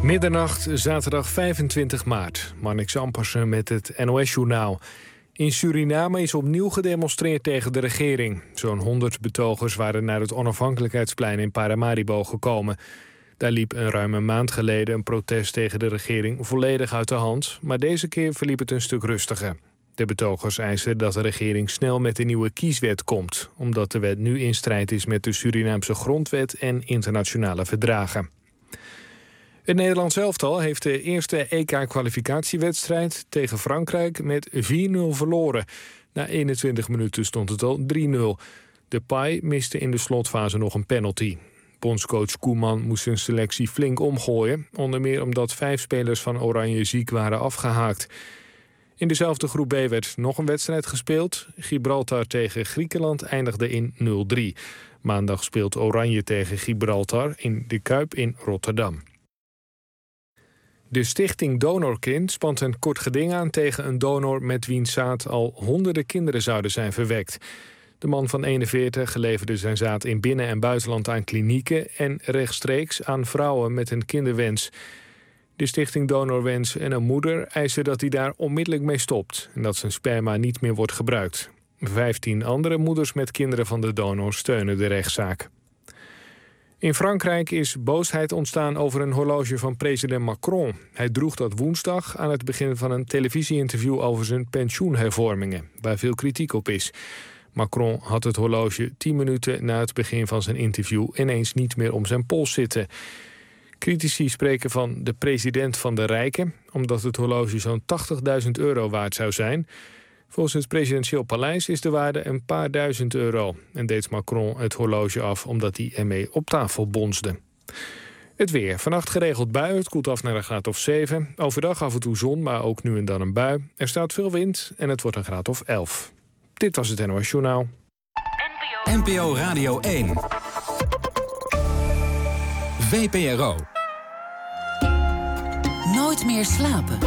Middernacht, zaterdag 25 maart. Marnix Ampersen met het NOS-journaal. In Suriname is opnieuw gedemonstreerd tegen de regering. Zo'n 100 betogers waren naar het onafhankelijkheidsplein in Paramaribo gekomen. Daar liep ruim een maand geleden een protest tegen de regering volledig uit de hand, maar deze keer verliep het een stuk rustiger. De betogers eisen dat de regering snel met een nieuwe kieswet komt, omdat de wet nu in strijd is met de Surinaamse grondwet en internationale verdragen. Het Nederlands elftal heeft de eerste EK-kwalificatiewedstrijd tegen Frankrijk met 4-0 verloren. Na 21 minuten stond het al 3-0. Depay miste in de slotfase nog een penalty. Bondscoach Koeman moest zijn selectie flink omgooien, onder meer omdat 5 spelers van Oranje ziek waren afgehaakt. In dezelfde groep B werd nog een wedstrijd gespeeld. Gibraltar tegen Griekenland eindigde in 0-3. Maandag speelt Oranje tegen Gibraltar in de Kuip in Rotterdam. De stichting Donorkind spant een kort geding aan tegen een donor met wiens zaad al honderden kinderen zouden zijn verwekt. De man van 41 leverde zijn zaad in binnen- en buitenland aan klinieken en rechtstreeks aan vrouwen met een kinderwens. De stichting Donorwens en een moeder eisen dat hij daar onmiddellijk mee stopt en dat zijn sperma niet meer wordt gebruikt. 15 andere moeders met kinderen van de donor steunen de rechtszaak. In Frankrijk is boosheid ontstaan over een horloge van president Macron. Hij droeg dat woensdag aan het begin van een televisieinterview over zijn pensioenhervormingen, waar veel kritiek op is. Macron had het horloge 10 minuten na het begin van zijn interview ineens niet meer om zijn pols zitten. Critici spreken van de president van de rijken, omdat het horloge zo'n €80.000 waard zou zijn. Volgens het presidentieel paleis is de waarde een paar duizend euro en deed Macron het horloge af omdat hij ermee op tafel bonsde. Het weer. Vannacht geregeld bui. Het koelt af naar een graad of 7. Overdag af en toe zon, maar ook nu en dan een bui. Er staat veel wind en het wordt een graad of 11. Dit was het NOS Journaal. NPO Radio 1. VPRO. Nooit meer slapen.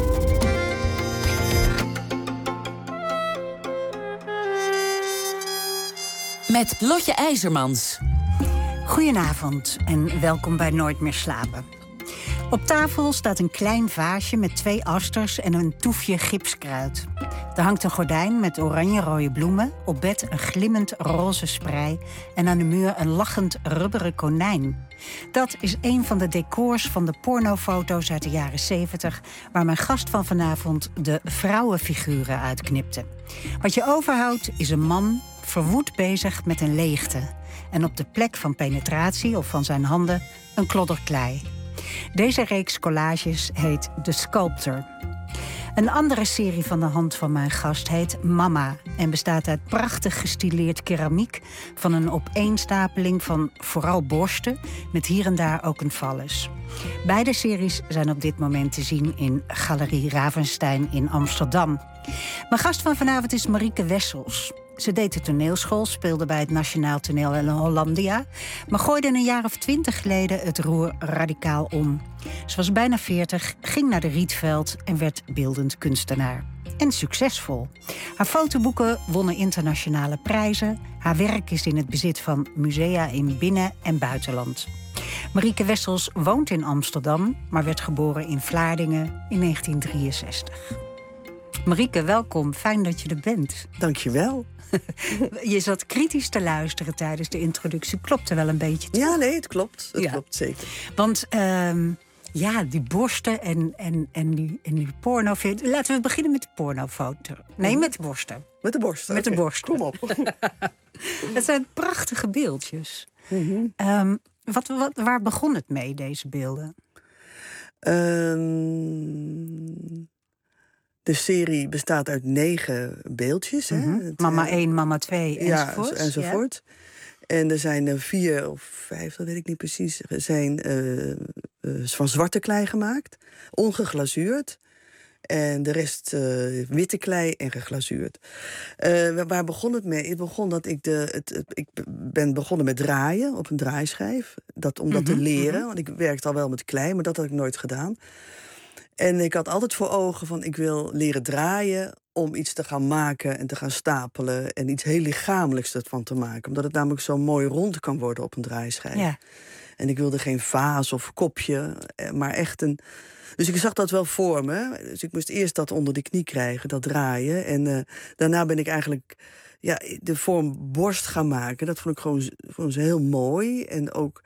Met Lotje IJzermans. Goedenavond en welkom bij Nooit meer slapen. Op tafel staat een klein vaasje met 2 asters en een toefje gipskruid. Er hangt een gordijn met oranje-rode bloemen, op bed een glimmend roze sprei en aan de muur een lachend rubberen konijn. Dat is een van de decors van de pornofoto's uit de jaren 70... waar mijn gast van vanavond de vrouwenfiguren uitknipte. Wat je overhoudt is een man verwoed bezig met een leegte. En op de plek van penetratie of van zijn handen een klodder klei. Deze reeks collages heet The Sculptor. Een andere serie van de hand van mijn gast heet Mama en bestaat uit prachtig gestileerd keramiek van een opeenstapeling van vooral borsten met hier en daar ook een phallus. Beide series zijn op dit moment te zien in Galerie Ravenstein in Amsterdam. Mijn gast van vanavond is Marieke Wessels. Ze deed de toneelschool, speelde bij het Nationaal Toneel in Hollandia, maar gooide een jaar of 20 geleden het roer radicaal om. Ze was bijna 40, ging naar de Rietveld en werd beeldend kunstenaar. En succesvol. Haar fotoboeken wonnen internationale prijzen. Haar werk is in het bezit van musea in binnen- en buitenland. Marieke Wessels woont in Amsterdam, maar werd geboren in Vlaardingen in 1963. Marieke, welkom. Fijn dat je er bent. Dank je wel. Je zat kritisch te luisteren tijdens de introductie. Klopt er wel een beetje toe? Ja, nee, het klopt. Het klopt zeker. Want die borsten en die porno... Laten we beginnen met de pornofoto. Nee, met de borsten. Met de borsten? Met de borsten. Kom op. Het zijn prachtige beeldjes. Mm-hmm. Waar begon het mee, deze beelden? De serie bestaat uit 9 beeldjes. Mm-hmm. Hè? Mama 1, mama 2, enzovoort. Ja, enzovoort. Ja. En er zijn er 4 of 5, dat weet ik niet precies, zijn van zwarte klei gemaakt, ongeglazuurd. En de rest witte klei en geglazuurd. Waar begon het mee? Het begon dat ik ben begonnen met draaien op een draaischijf. Om dat te leren, want ik werkte al wel met klei, maar dat had ik nooit gedaan. En ik had altijd voor ogen van ik wil leren draaien om iets te gaan maken en te gaan stapelen en iets heel lichamelijks ervan te maken. Omdat het namelijk zo mooi rond kan worden op een draaischijf. Ja. En ik wilde geen vaas of kopje, maar echt een... Dus ik zag dat wel voor me. Dus ik moest eerst dat onder de knie krijgen, dat draaien. En daarna ben ik eigenlijk de vorm borst gaan maken. Dat vond ik gewoon heel mooi. En ook,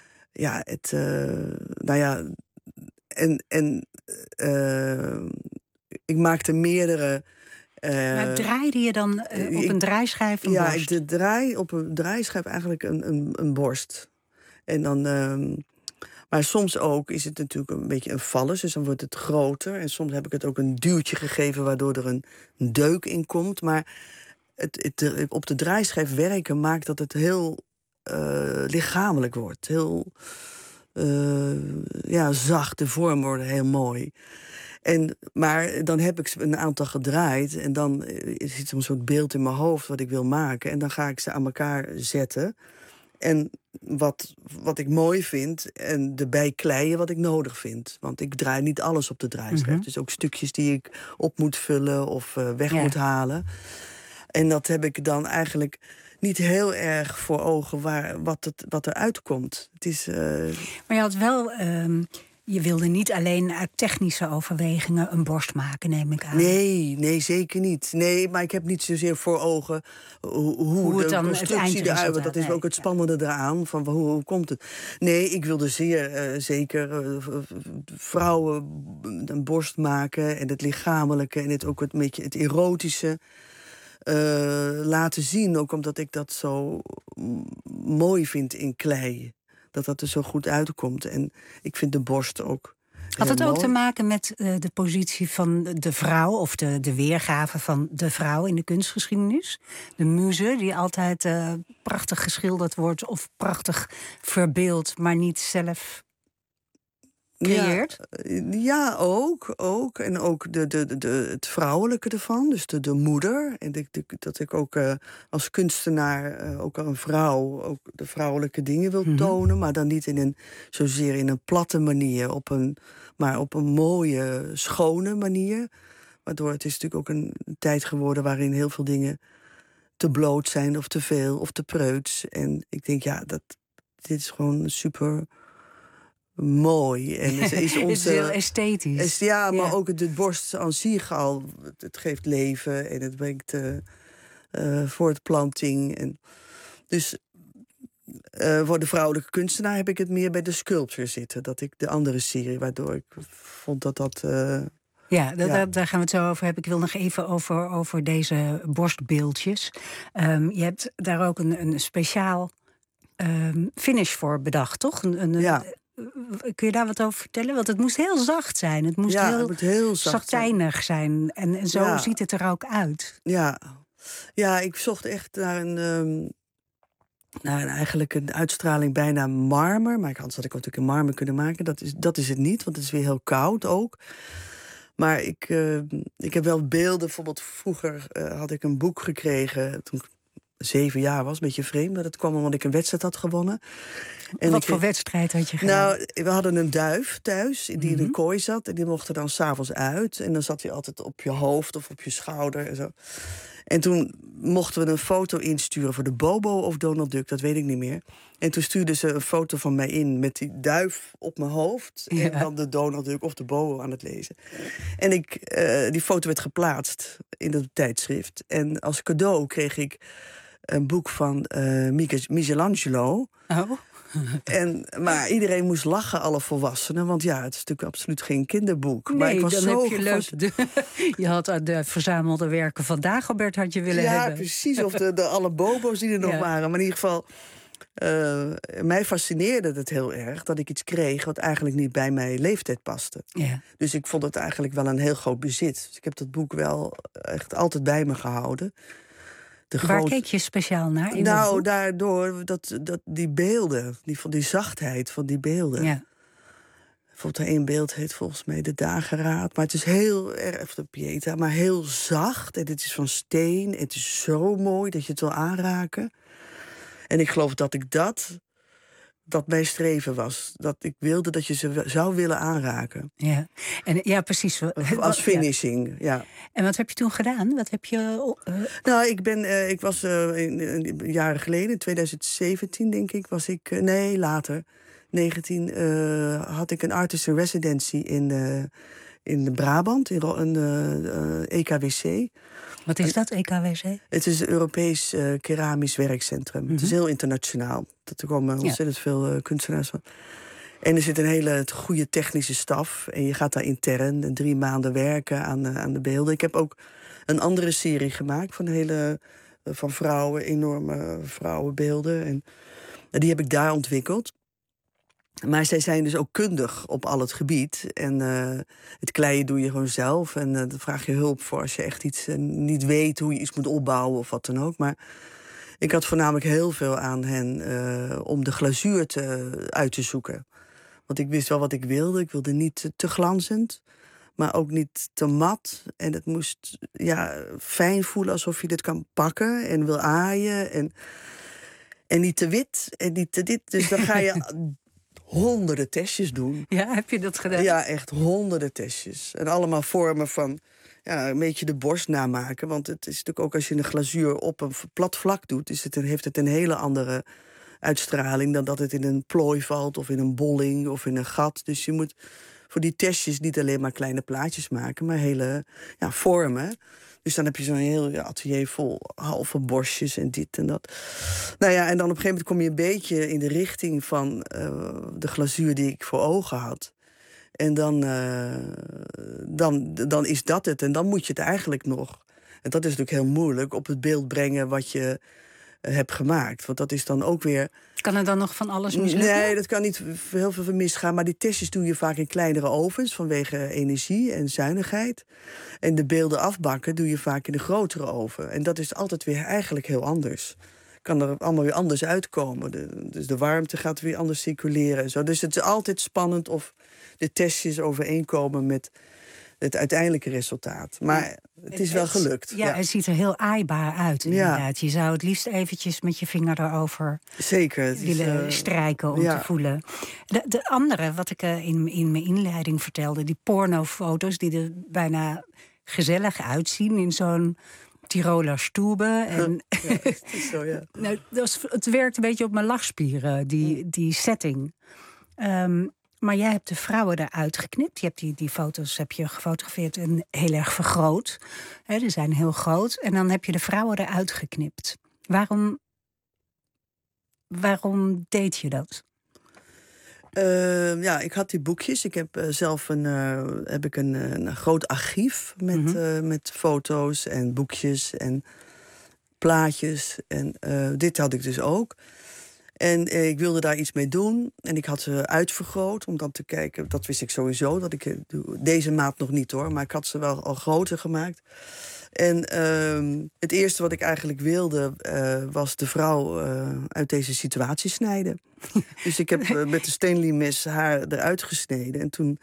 ik maakte meerdere... Maar draaide je dan op een draaischijf een borst? Ja, ik draai op een draaischijf eigenlijk een borst. En dan... maar soms ook is het natuurlijk een beetje een vallus, dus dan wordt het groter. En soms heb ik het ook een duwtje gegeven, waardoor er een deuk in komt. Maar het op de draaischijf werken maakt dat het heel lichamelijk wordt. Heel zacht, de vorm wordt heel mooi. Maar dan heb ik een aantal gedraaid en dan zit er een soort beeld in mijn hoofd wat ik wil maken. En dan ga ik ze aan elkaar zetten. En wat ik mooi vind en erbij kleien wat ik nodig vind. Want ik draai niet alles op de draaischijf. Dus ook stukjes die ik op moet vullen of weg moet halen. En dat heb ik dan eigenlijk niet heel erg voor ogen wat er uitkomt. Het is, Maar je had wel... je wilde niet alleen uit technische overwegingen een borst maken, neem ik aan. Nee, zeker niet. Nee, maar ik heb niet zozeer voor ogen hoe de constructie eruit wordt. Dat is ook het spannende eraan, van hoe komt het. Nee, ik wilde zeker vrouwen een borst maken en het lichamelijke en ook een beetje het erotische laten zien. Ook omdat ik dat zo mooi vind in klei. Dat er zo goed uitkomt. En ik vind de borst ook Had het ook te maken met de positie van de vrouw... of de weergave van de vrouw in de kunstgeschiedenis? De muze, die altijd prachtig geschilderd wordt... of prachtig verbeeld, maar niet zelf creëert? Ja, ook. En ook het vrouwelijke ervan, dus de moeder. En dat ik ook als kunstenaar, ook een vrouw... ook de vrouwelijke dingen wil tonen... maar dan niet zozeer in een platte manier... maar op een mooie, schone manier. Waardoor het is natuurlijk ook een tijd geworden... waarin heel veel dingen te bloot zijn of te veel of te preuts. En ik denk, dit is gewoon super... mooi. En het is heel esthetisch. Maar ook de borst aan zich al. Het geeft leven en het brengt voortplanting. En dus voor de vrouwelijke kunstenaar heb ik het meer bij de sculpture zitten. Dat ik de andere serie, waardoor ik vond dat... Daar gaan we het zo over hebben. Ik wil nog even over deze borstbeeldjes. Je hebt daar ook een speciaal finish voor bedacht, toch? Kun je daar wat over vertellen? Want het moest heel zacht zijn. Het moest heel satijnig zijn. En zo ziet het er ook uit. Ja, ik zocht echt naar eigenlijk een uitstraling bijna marmer. Maar anders had ik natuurlijk een marmer kunnen maken. Dat is het niet, want het is weer heel koud ook. Maar ik heb wel beelden. Bijvoorbeeld vroeger had ik een boek gekregen... toen ik 7 jaar was, een beetje vreemd. Maar dat kwam omdat ik een wedstrijd had gewonnen. En wat voor wedstrijd had je gedaan? Nou, we hadden een duif thuis, die in een kooi zat. En die mocht er dan 's avonds uit. En dan zat hij altijd op je hoofd of op je schouder en zo. En toen mochten we een foto insturen voor de Bobo of Donald Duck, dat weet ik niet meer. En toen stuurden ze een foto van mij in met die duif op mijn hoofd. En dan de Donald Duck of de Bobo aan het lezen. En die foto werd geplaatst in het tijdschrift. En als cadeau kreeg ik een boek van Michelangelo. Oh. Maar iedereen moest lachen, alle volwassenen. Want het is natuurlijk absoluut geen kinderboek. Nee, maar ik was dan zo heb je leuk. Je had de verzamelde werken van Dagobert had je willen hebben. Ja, precies. Of alle bobo's die er nog waren. Maar in ieder geval, mij fascineerde het heel erg dat ik iets kreeg wat eigenlijk niet bij mijn leeftijd paste. Ja. Dus ik vond het eigenlijk wel een heel groot bezit. Dus ik heb dat boek wel echt altijd bij me gehouden. Waar keek je speciaal naar? Daardoor die beelden, die zachtheid van die beelden. Ja. Bijvoorbeeld één beeld heet volgens mij De Dageraad. Maar het is heel erg, of de Pieta, maar heel zacht. En het is van steen. Het is zo mooi dat je het wil aanraken. En ik geloof dat mijn streven was. Dat ik wilde dat je ze zou willen aanraken. Ja, precies. Als finishing, ja. En wat heb je toen gedaan? Wat heb je... Nou, ik was jaren geleden, in 2017 denk ik, was ik... nee, later. had ik een artist in residency in Brabant, in EKWC. Wat is dat, EKWC? Het is een Europees keramisch werkcentrum. Het is heel internationaal. Er komen ontzettend veel kunstenaars van. En er zit een hele goede technische staf. En je gaat daar intern 3 maanden werken aan de beelden. Ik heb ook een andere serie gemaakt van vrouwen, enorme vrouwenbeelden. En die heb ik daar ontwikkeld. Maar zij zijn dus ook kundig op al het gebied. En het kleien doe je gewoon zelf. En daar vraag je hulp voor als je echt iets niet weet hoe je iets moet opbouwen of wat dan ook. Maar ik had voornamelijk heel veel aan hen om de glazuur uit te zoeken. Want ik wist wel wat ik wilde. Ik wilde niet te glanzend, maar ook niet te mat. En het moest fijn voelen, alsof je dit kan pakken en wil aaien. En niet te wit en niet te dit. Dus dan ga je honderden testjes doen. Ja, heb je dat gedaan? Ja, echt honderden testjes. En allemaal vormen van een beetje de borst namaken. Want het is natuurlijk ook als je een glazuur op een plat vlak doet, heeft het een hele andere uitstraling dan dat het in een plooi valt of in een bolling of in een gat. Dus je moet voor die testjes niet alleen maar kleine plaatjes maken, maar hele vormen. Dus dan heb je zo'n heel atelier vol halve borstjes en dit en dat. Nou ja, en dan op een gegeven moment kom je een beetje in de richting van de glazuur die ik voor ogen had. En dan is dat het. En dan moet je het eigenlijk nog, en dat is natuurlijk heel moeilijk, op het beeld brengen wat je hebt gemaakt. Want dat is dan ook weer... Kan er dan nog van alles mislukken? Nee, dat kan niet heel veel misgaan. Maar die testjes doe je vaak in kleinere ovens vanwege energie en zuinigheid. En de beelden afbakken doe je vaak in een grotere oven. En dat is altijd weer eigenlijk heel anders. Kan er allemaal weer anders uitkomen. Dus de warmte gaat weer anders circuleren en zo. Dus het is altijd spannend of de testjes overeenkomen met het uiteindelijke resultaat. Maar het is wel gelukt. Ja, het ziet er heel aaibaar uit, inderdaad. Je zou het liefst eventjes met je vinger erover willen strijken om te voelen. De andere, wat ik in mijn inleiding vertelde, die pornofoto's die er bijna gezellig uitzien in zo'n Tiroler Stube. En het is zo, ja. Nou, het werkt een beetje op mijn lachspieren, die setting. Maar jij hebt de vrouwen eruit geknipt. Je hebt die foto's heb je gefotografeerd en heel erg vergroot. Die zijn heel groot. En dan heb je de vrouwen eruit geknipt. Waarom deed je dat? Ik had die boekjes. Ik heb zelf een groot archief met foto's en boekjes en plaatjes. En dit had ik dus ook. En ik wilde daar iets mee doen. En ik had ze uitvergroot om dan te kijken. Dat wist ik sowieso. Dat ik deze maat nog niet hoor. Maar ik had ze wel al groter gemaakt. En het eerste wat ik eigenlijk wilde was de vrouw uit deze situatie snijden. Dus ik heb met de steenliemmes haar eruit gesneden. En toen...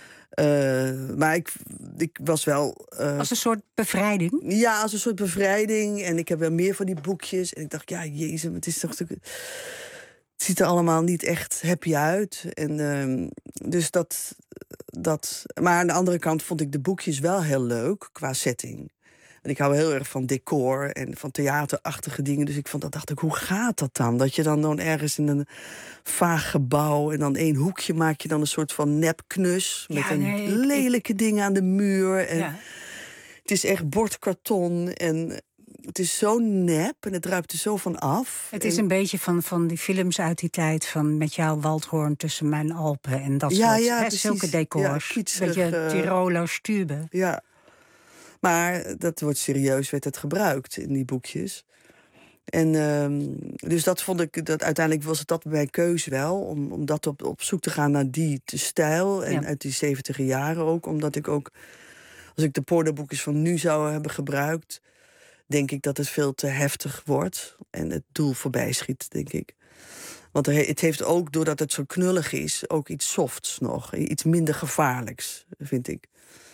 maar ik was wel... als een soort bevrijding? Ja, als een soort bevrijding. En ik heb wel meer van die boekjes. En ik dacht, ja, jezus, het is toch... Het ziet er allemaal niet echt happy uit. En dus dat... Maar aan de andere kant vond ik de boekjes wel heel leuk qua setting. En ik hou heel erg van decor en van theaterachtige dingen. Dus dacht ik, hoe gaat dat dan? Dat je dan ergens in een vaag gebouw... en dan één hoekje maak je dan een soort van nepknus... met lelijke dingen aan de muur. En het is echt bordkarton en... Het is zo nep en het ruikt er zo van af. Het is een beetje van die films uit die tijd... van met jouw Waldhoorn tussen mijn Alpen en dat soort zulke decors. Een beetje Tiroler Stube. Ja, maar dat werd het gebruikt in die boekjes. En dus dat vond ik, uiteindelijk was het dat mijn keuze wel... om dat op zoek te gaan naar die stijl. En uit die 70e jaren ook. Omdat ik ook, als ik de pornoboekjes van nu zou hebben gebruikt... denk ik dat het veel te heftig wordt en het doel voorbij schiet, denk ik. Want het heeft ook, doordat het zo knullig is, ook iets softs nog. Iets minder gevaarlijks, vind ik.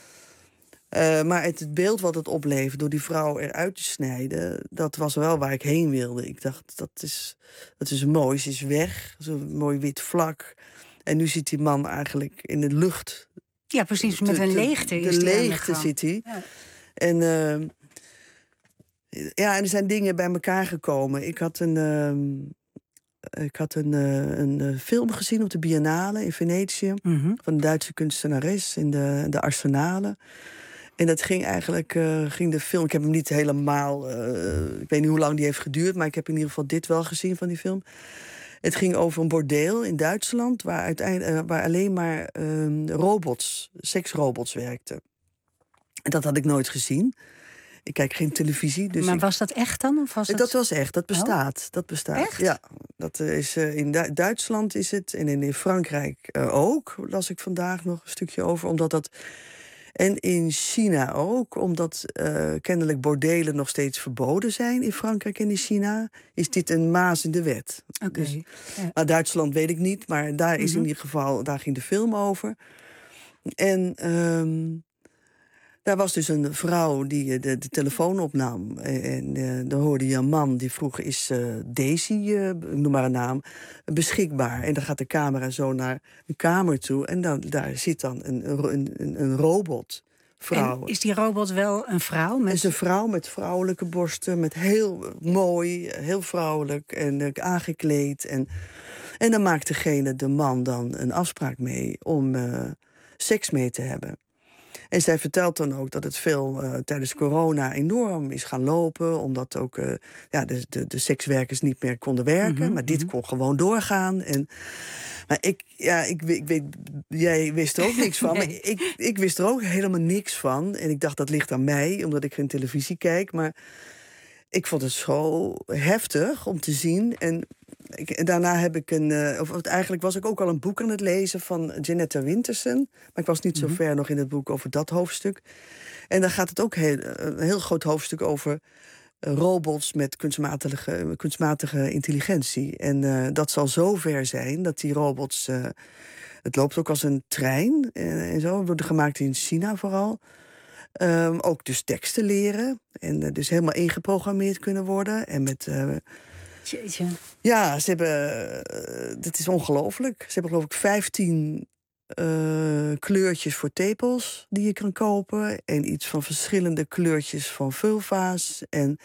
Maar het beeld wat het oplevert door die vrouw eruit te snijden... dat was wel waar ik heen wilde. Ik dacht, dat is mooi, ze is weg, zo'n mooi wit vlak. En nu zit die man eigenlijk in de lucht. Ja, precies, met een leegte is de leegte zit hij. Ja. En... en er zijn dingen bij elkaar gekomen. Ik had Ik had een film gezien op de Biennale in Venetië. Mhm. Van een Duitse kunstenares in de Arsenale. En dat ging eigenlijk, ging de film... Ik heb hem niet helemaal... ik weet niet hoe lang die heeft geduurd... maar ik heb in ieder geval dit wel gezien van die film. Het ging over een bordeel in Duitsland... waar alleen maar seksrobots werkten. En dat had ik nooit gezien. Ik kijk geen televisie. Dus Maar was dat echt dan? Of was dat was echt, dat bestaat. Dat bestaat. Echt? Ja, dat is in Duitsland is het en in Frankrijk ook. Las ik vandaag nog een stukje over, omdat dat... En in China ook, omdat kennelijk bordelen nog steeds verboden zijn in Frankrijk en in China, is dit een maas in de wet. Oké. Dus, Ja. maar Duitsland weet ik niet, maar daar is in ieder geval, daar ging de film over. En daar was dus een vrouw die de telefoon opnam. En dan hoorde je een man die vroeg, is Daisy, noem maar een naam, beschikbaar? En dan gaat de camera zo naar een kamer toe. En daar zit dan een robotvrouw. En is die robot wel een vrouw? Het is een vrouw met vrouwelijke borsten, met heel mooi, heel vrouwelijk en aangekleed. En dan maakt de man dan een afspraak mee om seks mee te hebben. En zij vertelt dan ook dat het veel tijdens corona enorm is gaan lopen. Omdat ook de sekswerkers niet meer konden werken. Maar dit kon gewoon doorgaan. Maar ik weet, jij wist er ook niks van. Nee. Maar ik wist er ook helemaal niks van. En ik dacht, dat ligt aan mij, omdat ik geen televisie kijk. Maar ik vond het zo heftig om te zien. En daarna heb ik eigenlijk was ik ook al een boek aan het lezen van Jeanette Winterson. Maar ik was niet zo ver nog in het boek over dat hoofdstuk. En dan gaat het ook een heel groot hoofdstuk over robots met kunstmatige intelligentie. En dat zal zo ver zijn dat die robots... het loopt ook als een trein en zo. Worden gemaakt in China vooral. Ook dus teksten leren. En dus helemaal ingeprogrammeerd kunnen worden. En met... Jeetje. Ja, ze hebben... dit is ongelooflijk. Ze hebben geloof ik 15 kleurtjes voor tepels die je kan kopen. En iets van verschillende kleurtjes van vulva's. En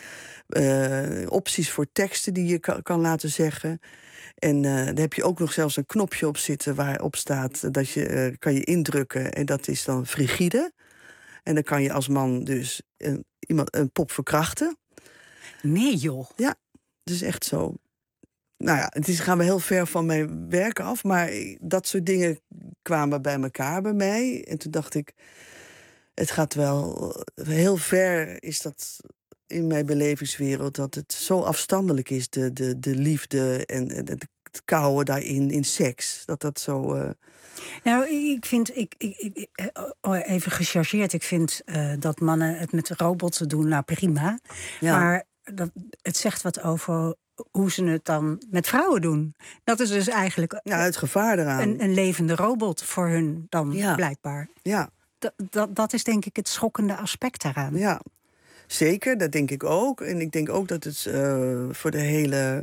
opties voor teksten die je kan laten zeggen. En daar heb je ook nog zelfs een knopje op zitten waarop staat dat je kan je indrukken. En dat is dan frigide. En dan kan je als man dus een pop verkrachten. Nee, joh. Ja, dat is echt zo. Nou ja, gaan we heel ver van mijn werk af. Maar dat soort dingen kwamen bij elkaar bij mij. En toen dacht ik, het gaat wel heel ver is dat in mijn belevingswereld. Dat het zo afstandelijk is, de liefde en het kouwen daarin, in seks. Dat zo... Nou, ik vind, even gechargeerd, ik vind dat mannen het met robots doen, nou prima. Ja. Maar het zegt wat over hoe ze het dan met vrouwen doen. Dat is dus eigenlijk het gevaar eraan. een levende robot voor hun dan blijkbaar. Ja. Dat is denk ik het schokkende aspect daaraan. Ja, zeker, dat denk ik ook. En ik denk ook dat het voor de hele...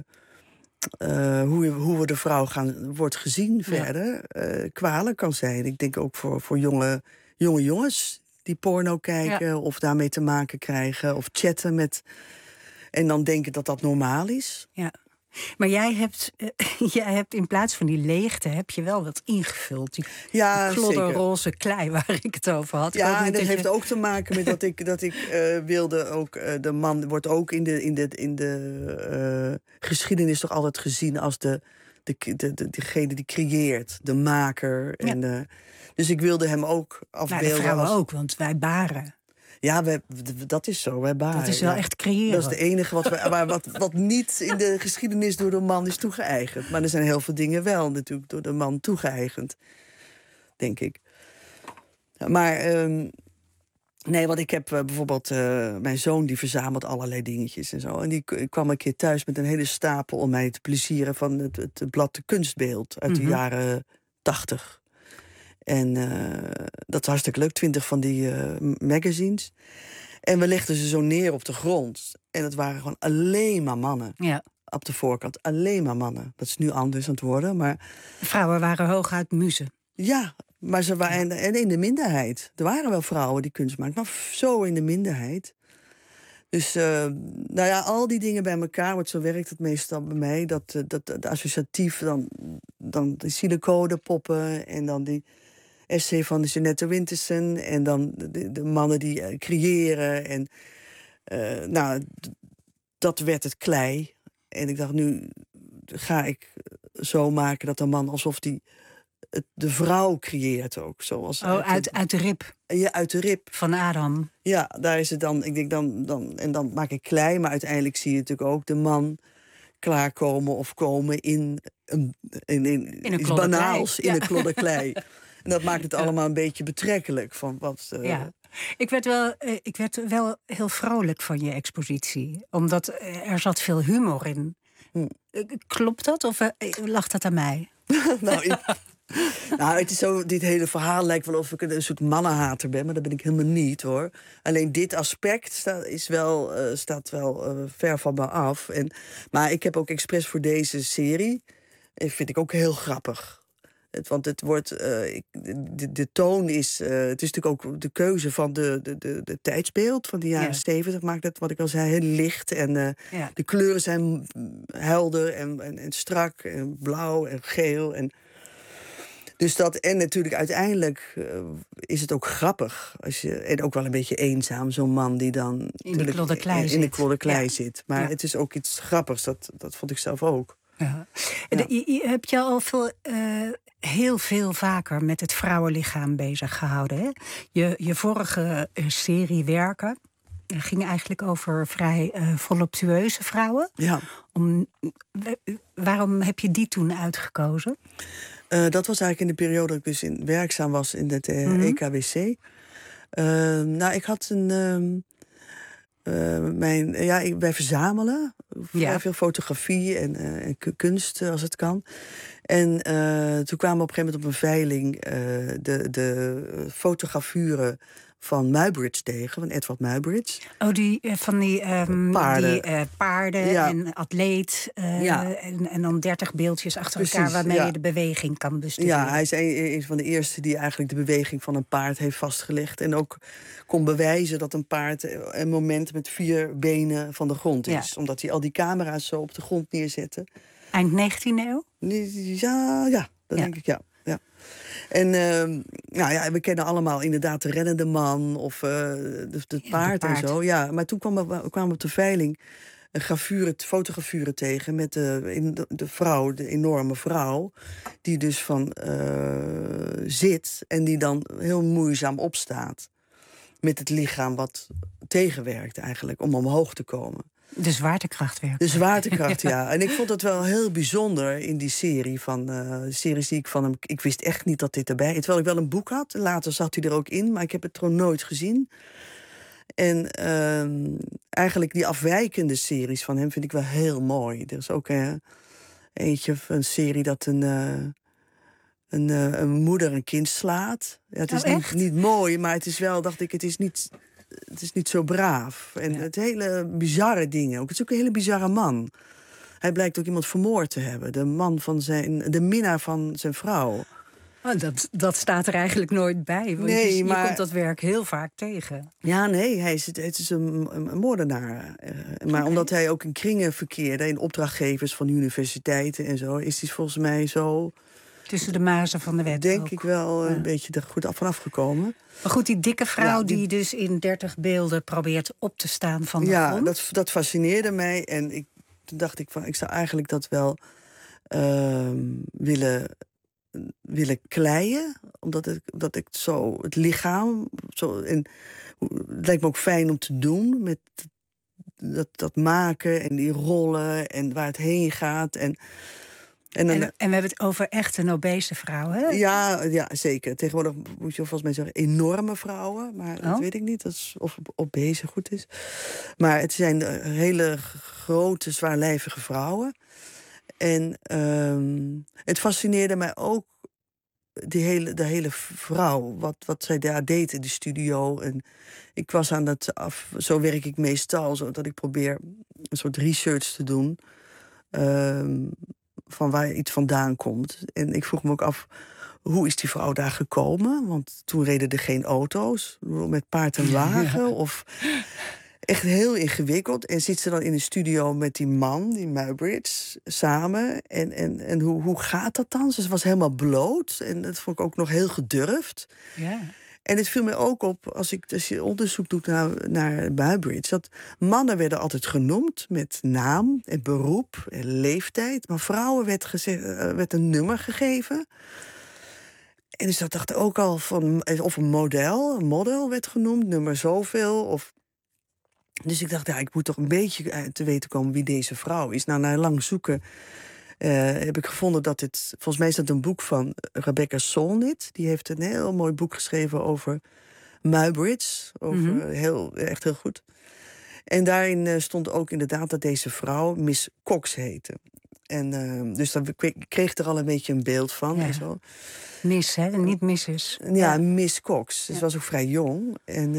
hoe we de vrouw wordt gezien verder, kwalijk kan zijn. Ik denk ook voor jonge jongens die porno kijken of daarmee te maken krijgen of chatten met... En dan denken dat dat normaal is. Ja. Maar jij hebt in plaats van die leegte heb je wel wat ingevuld. Die klodderroze klei waar ik het over had. Ja, en dat heeft ook te maken met dat ik wilde ook... de man wordt ook in de geschiedenis toch altijd gezien als degene die creëert. De maker. Ja. Dus ik wilde hem ook afbeelden. Nou, de vrouwen ook, want wij baren. Ja, dat is zo, wij baren. Dat is wel echt creëren. Dat is het enige wat niet in de geschiedenis door de man is toegeëigend. Maar er zijn heel veel dingen wel natuurlijk door de man toegeëigend, denk ik. Maar nee, want ik heb bijvoorbeeld... mijn zoon die verzamelt allerlei dingetjes en zo. En die kwam een keer thuis met een hele stapel om mij te plezieren... van het blad De Kunstbeeld uit de jaren 80. En dat is hartstikke leuk, 20 van die magazines. En we legden ze zo neer op de grond. En het waren gewoon alleen maar mannen. Ja. Op de voorkant, alleen maar mannen. Dat is nu anders aan het worden, maar... Vrouwen waren hooguit muzen. Ja, maar ze waren en in de minderheid. Er waren wel vrouwen die kunst maakten, maar zo in de minderheid. Dus nou ja, al die dingen bij elkaar, want zo werkt het meestal bij mij. Dat associatief, dan de siliconepoppen en dan die essay van de Jeanette Winterson en dan de mannen die creëren. En nou, dat werd het klei. En ik dacht, nu ga ik zo maken dat de man alsof die de vrouw creëert ook. Zoals uit de rib. Ja, uit de rib. Van Adam. Ja, daar is het dan. Ik denk en dan maak ik klei, maar uiteindelijk zie je natuurlijk ook de man klaarkomen of komen in iets banaals, in een klodder klei. En dat maakt het allemaal een beetje betrekkelijk. Van wat, ja. Ik werd wel heel vrolijk van je expositie. Omdat er zat veel humor in. Klopt dat of lag dat aan mij? Nou, het is zo, dit hele verhaal lijkt wel of ik een soort mannenhater ben, maar dat ben ik helemaal niet, hoor. Alleen dit aspect staat wel ver van me af. Maar ik heb ook expres voor deze serie, vind ik ook heel grappig. Want het wordt, de toon is, het is natuurlijk ook de keuze van de tijdsbeeld van de jaren 70 maakt het, wat ik al zei, heel licht. En de kleuren zijn helder en strak en blauw en geel. Dus en natuurlijk uiteindelijk is het ook grappig. En ook wel een beetje eenzaam, zo'n man die dan in de klodder klei zit. Maar het is ook iets grappigs, dat vond ik zelf ook. Ja. Ja. Je hebt je al heel veel vaker met het vrouwenlichaam bezig gehouden. Hè? Je vorige serie werken ging eigenlijk over vrij voluptueuze vrouwen. Ja. Waarom heb je die toen uitgekozen? Dat was eigenlijk in de periode dat ik dus werkzaam was in het EKWC. Nou, ik had wij verzamelen vrij veel fotografie en kunst als het kan. En toen kwamen we op een gegeven moment op een veiling de fotografuren van Muybridge tegen, van Edward Muybridge. Oh, van die paarden en atleet. En dan 30 beeldjes achter elkaar waarmee je de beweging kan bestuderen. Ja, hij is een van de eerste die eigenlijk de beweging van een paard heeft vastgelegd. En ook kon bewijzen dat een paard een moment met 4 benen van de grond is. Ja. Omdat hij al die camera's zo op de grond neerzette. Eind 19e eeuw? Ja, dat denk ik, ja. En we kennen allemaal inderdaad de reddende man of het paard en zo. Ja, maar toen kwamen we op de veiling fotografuren tegen met de vrouw, de enorme vrouw, die dus van zit en die dan heel moeizaam opstaat. Met het lichaam wat tegenwerkt eigenlijk, om omhoog te komen. De zwaartekracht werkt. De zwaartekracht, ja. En ik vond het wel heel bijzonder in die serie. Series die ik van hem... Ik wist echt niet dat dit erbij... Terwijl ik wel een boek had. Later zat hij er ook in. Maar ik heb het gewoon nooit gezien. En eigenlijk die afwijkende series van hem vind ik wel heel mooi. Er is ook eentje, een serie dat een moeder een kind slaat. Ja, het is niet mooi, maar het is wel, dacht ik, het is niet zo braaf. En het hele bizarre dingen. Ook, het is ook een hele bizarre man. Hij blijkt ook iemand vermoord te hebben. De minnaar van zijn vrouw. Oh, dat staat er eigenlijk nooit bij. Want je komt dat werk heel vaak tegen. Ja, nee, het is een moordenaar. Maar omdat hij ook in kringen verkeerde, in opdrachtgevers van universiteiten en zo, is hij volgens mij zo... Tussen de mazen van de wet. Denk ik wel een beetje er goed vanaf gekomen. Maar goed, die dikke vrouw die dus in 30 beelden probeert op te staan van de grond. Ja, dat fascineerde mij. En toen dacht ik van, ik zou eigenlijk dat wel willen kleien. Omdat ik zo het lichaam... het lijkt me ook fijn om te doen. Met dat maken en die rollen en waar het heen gaat. En we hebben het over echte obese vrouwen, hè? Ja, zeker. Tegenwoordig moet je volgens mij zeggen enorme vrouwen. Maar dat weet ik niet of obese goed is. Maar het zijn hele grote, zwaarlijvige vrouwen. En het fascineerde mij ook de hele vrouw. Wat zij daar deed in de studio. En ik was aan het zo werk ik meestal. Zodat ik probeer een soort research te doen. Van waar iets vandaan komt. En ik vroeg me ook af, hoe is die vrouw daar gekomen? Want toen reden er geen auto's, met paard en wagen. Echt heel ingewikkeld. En zit ze dan in de studio met die man, die Muybridge, samen. En hoe gaat dat dan? Ze was helemaal bloot. En dat vond ik ook nog heel gedurfd. Ja. En het viel mij ook op, als je onderzoek doet naar Muybridge, dat mannen werden altijd genoemd met naam en beroep en leeftijd. Maar vrouwen werd een nummer gegeven. En dus dat dacht ik ook al van, of een model werd genoemd, nummer zoveel. Dus ik dacht, ik moet toch een beetje te weten komen wie deze vrouw is. Nou, na lang zoeken heb ik gevonden dat volgens mij is dat een boek van Rebecca Solnit. Die heeft een heel mooi boek geschreven over Muybridge. Echt heel goed. En daarin stond ook inderdaad dat deze vrouw Miss Cox heette. En dus dan kreeg ik er al een beetje een beeld van. Ja. En zo. Miss, hè? Niet Mrs. Ja, Miss Cox. Dus ze was ook vrij jong.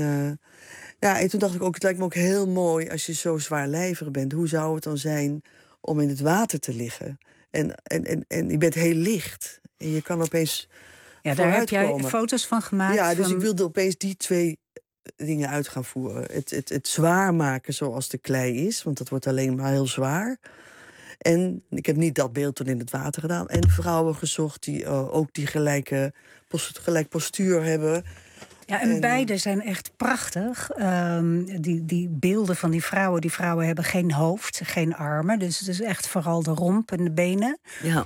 En toen dacht ik ook, het lijkt me ook heel mooi als je zo zwaarlijvig bent. Hoe zou het dan zijn om in het water te liggen? En je bent heel licht. En je kan opeens Daar heb jij foto's van gemaakt. Ja, dus ik wilde opeens die twee dingen uit gaan voeren. Het zwaar maken zoals de klei is, want dat wordt alleen maar heel zwaar. En ik heb niet dat beeld toen in het water gedaan. En vrouwen gezocht die ook die gelijk postuur hebben. Ja, en beide zijn echt prachtig. Die beelden van die vrouwen hebben geen hoofd, geen armen. Dus het is echt vooral de romp en de benen. Ja.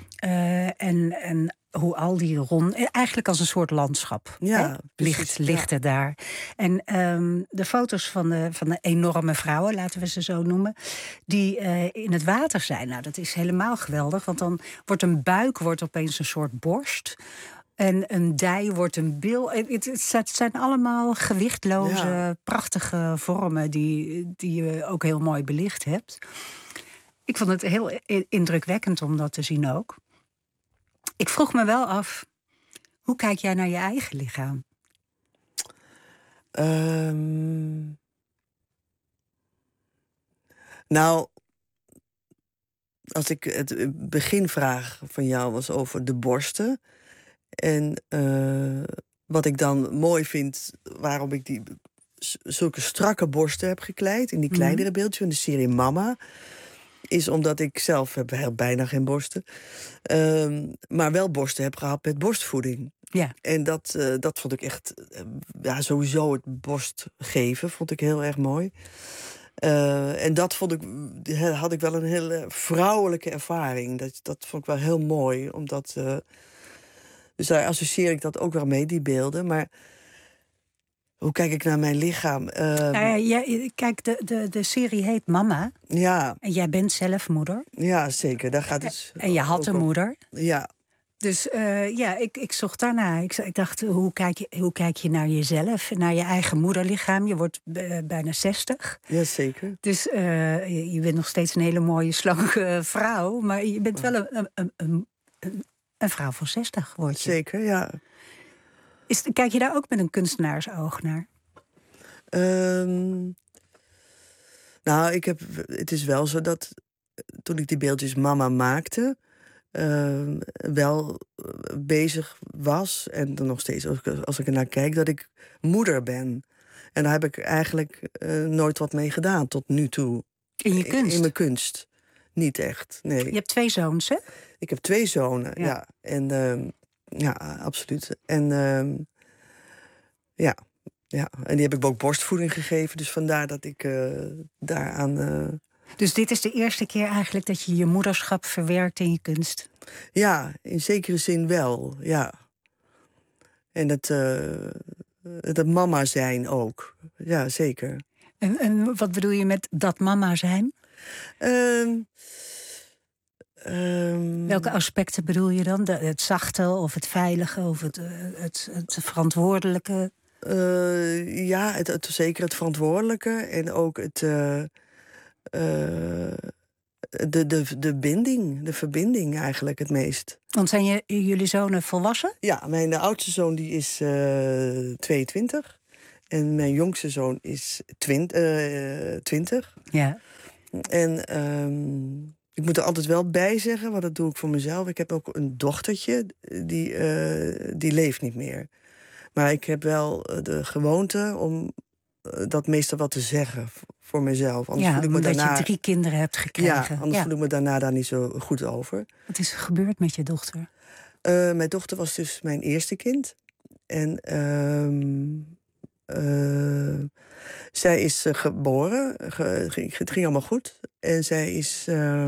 En hoe al die eigenlijk als een soort landschap. Ja, precies, Ligt er daar. En de foto's van de enorme vrouwen, laten we ze zo noemen, die in het water zijn. Nou, dat is helemaal geweldig. Want dan wordt een buik opeens een soort borst. En een dij wordt een bil. Het zijn allemaal gewichtloze, prachtige vormen die je ook heel mooi belicht hebt. Ik vond het heel indrukwekkend om dat te zien ook. Ik vroeg me wel af, hoe kijk jij naar je eigen lichaam? Nou, als ik het beginvraag van jou was over de borsten. En wat ik dan mooi vind, waarom ik zulke strakke borsten heb gekleid in die kleinere beeldjes van de serie Mama, is omdat ik zelf heb bijna geen borsten. Maar wel borsten heb gehad met borstvoeding. Ja. En dat vond ik echt, sowieso het borst geven vond ik heel erg mooi. En dat had ik wel een hele vrouwelijke ervaring. Dat vond ik wel heel mooi, omdat dus daar associeer ik dat ook wel mee, die beelden. Maar hoe kijk ik naar mijn lichaam? Kijk, de serie heet Mama. Ja. En jij bent zelf moeder. Ja, zeker. Daar gaat het en je had een moeder. Ja. Dus ik zocht daarna. Ik dacht, hoe kijk je naar jezelf? Naar je eigen moederlichaam? Je wordt bijna 60. Ja, zeker. Dus je bent nog steeds een hele mooie, slanke vrouw. Maar je bent wel een vrouw van 60, word je. Zeker, ja. Kijk je daar ook met een kunstenaarsoog naar? Nou, het is wel zo dat toen ik die beeldjes Mama maakte, wel bezig was, en dan nog steeds als ik ernaar kijk, dat ik moeder ben. En daar heb ik eigenlijk nooit wat mee gedaan tot nu toe. In je kunst? In mijn kunst. Niet echt, nee. Je hebt 2 zoons, hè? Ik heb 2 zonen, ja. En absoluut. En en die heb ik ook borstvoeding gegeven. Dus vandaar dat ik daaraan... Dus dit is de eerste keer eigenlijk dat je je moederschap verwerkt in je kunst? Ja, in zekere zin wel, ja. En het mama zijn ook. Ja, zeker. En wat bedoel je met dat mama zijn? Welke aspecten bedoel je dan? Het zachte of het veilige of het verantwoordelijke? Zeker het verantwoordelijke. En ook de binding, de verbinding eigenlijk het meest. Want zijn jullie zonen volwassen? Ja, mijn oudste zoon die is 22. En mijn jongste zoon is 20. Ja. En ik moet er altijd wel bij zeggen, want dat doe ik voor mezelf. Ik heb ook een dochtertje, die leeft niet meer. Maar ik heb wel de gewoonte om dat meestal wat te zeggen voor mezelf. Anders voel ik me omdat daarna... je 3 kinderen hebt gekregen. Ja, anders voel ik me daarna daar niet zo goed over. Wat is er gebeurd met je dochter? Mijn dochter was dus mijn eerste kind. En zij is geboren. Het ging allemaal goed. En zij is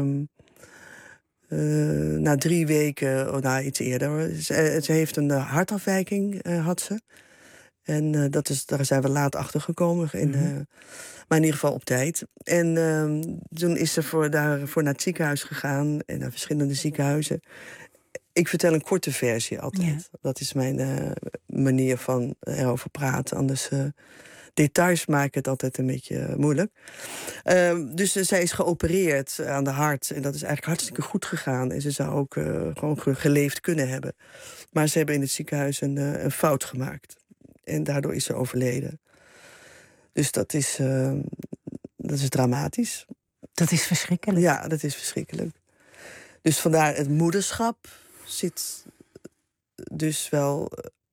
na 3 weken, iets eerder... Ze heeft een hartafwijking, had ze. En daar zijn we laat achter gekomen. Maar in ieder geval op tijd. En toen is ze daarvoor naar het ziekenhuis gegaan. En naar verschillende ziekenhuizen. Ik vertel een korte versie altijd. Ja. Dat is mijn manier van erover praten. Anders details maken het altijd een beetje moeilijk. Dus zij is geopereerd aan de hart. En dat is eigenlijk hartstikke goed gegaan. En ze zou ook gewoon geleefd kunnen hebben. Maar ze hebben in het ziekenhuis een fout gemaakt. En daardoor is ze overleden. Dus dat is dramatisch. Dat is verschrikkelijk. Ja, dat is verschrikkelijk. Dus vandaar het moederschap zit dus wel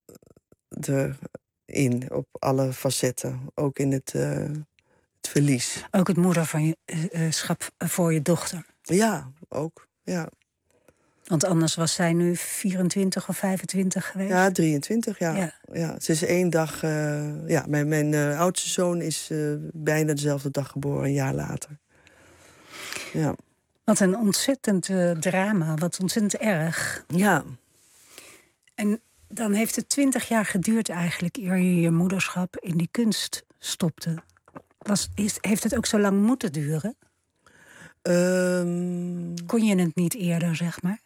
erin op alle facetten. Ook in het verlies. Ook het moederschap voor je dochter. Ja, ook. Ja. Want anders was zij nu 24 of 25 geweest? Ja, 23, ja. Ze is 1 dag... Mijn oudste zoon is bijna dezelfde dag geboren, een jaar later. Ja. Wat een ontzettend drama, wat ontzettend erg. Ja. En dan heeft het 20 jaar geduurd eigenlijk... eer je moederschap in die kunst stopte. Heeft het ook zo lang moeten duren? Kon je het niet eerder, zeg maar?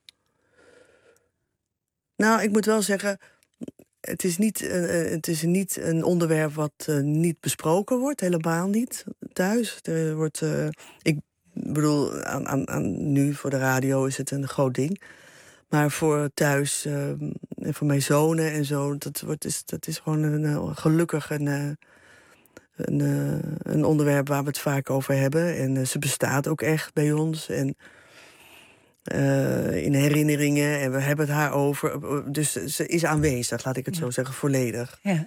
Nou, ik moet wel zeggen... Het is niet een onderwerp wat niet besproken wordt. Helemaal niet thuis. Er wordt... Ik bedoel, nu voor de radio is het een groot ding. Maar voor thuis en voor mijn zonen en zo... Dat is gewoon gelukkig een onderwerp waar we het vaak over hebben. En ze bestaat ook echt bij ons. En in herinneringen. En we hebben het haar over. Dus ze is aanwezig, laat ik het zo zeggen, volledig. Ja.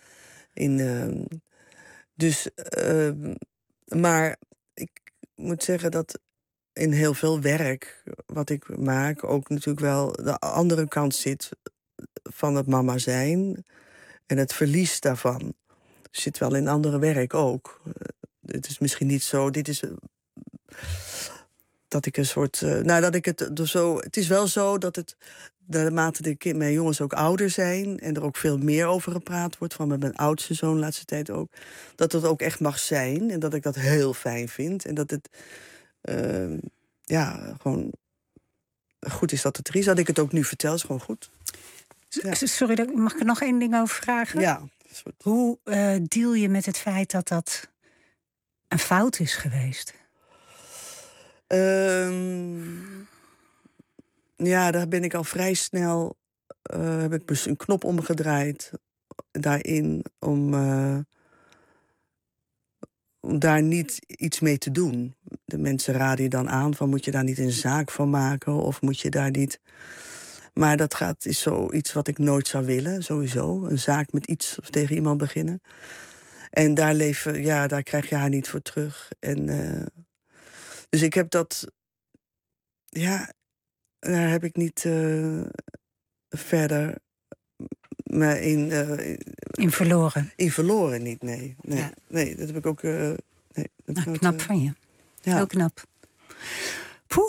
Maar ik moet zeggen dat in heel veel werk wat ik maak... ook natuurlijk wel de andere kant zit van het mama zijn. En het verlies daarvan zit wel in andere werk ook. Het is misschien niet zo... Dit is... Dat ik een soort... dat ik het zo... Het is wel zo dat het... Naarmate mijn jongens ook ouder zijn... en er ook veel meer over gepraat wordt... van met mijn oudste zoon de laatste tijd ook... dat het ook echt mag zijn. En dat ik dat heel fijn vind. En dat het... gewoon goed is dat het er is. Dat ik het ook nu vertel, is gewoon goed. Ja. Sorry, mag ik er nog 1 ding over vragen? Ja. Hoe deal je met het feit dat dat een fout is geweest? Daar ben ik al vrij snel... heb ik dus een knop omgedraaid daarin... om daar niet iets mee te doen. De mensen raden je dan aan van... moet je daar niet een zaak van maken of moet je daar niet... Maar dat is zoiets wat ik nooit zou willen, sowieso. Een zaak met iets of tegen iemand beginnen. En daar krijg je haar niet voor terug. En, dus ik heb dat... Ja, daar heb ik niet verder... me in verloren? In verloren niet, nee. Ja. Nee, dat heb ik ook... knap van je. Ja. Heel knap. Poeh.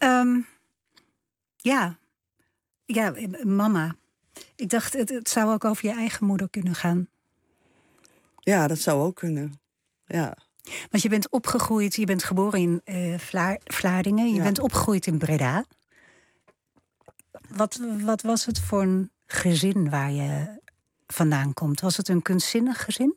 Ja, mama. Ik dacht, het zou ook over je eigen moeder kunnen gaan. Ja, dat zou ook kunnen. Ja. Want je bent opgegroeid, je bent geboren in Vlaardingen. Je bent opgegroeid in Breda. Wat was het voor een gezin waar je vandaan komt? Was het een kunstzinnig gezin?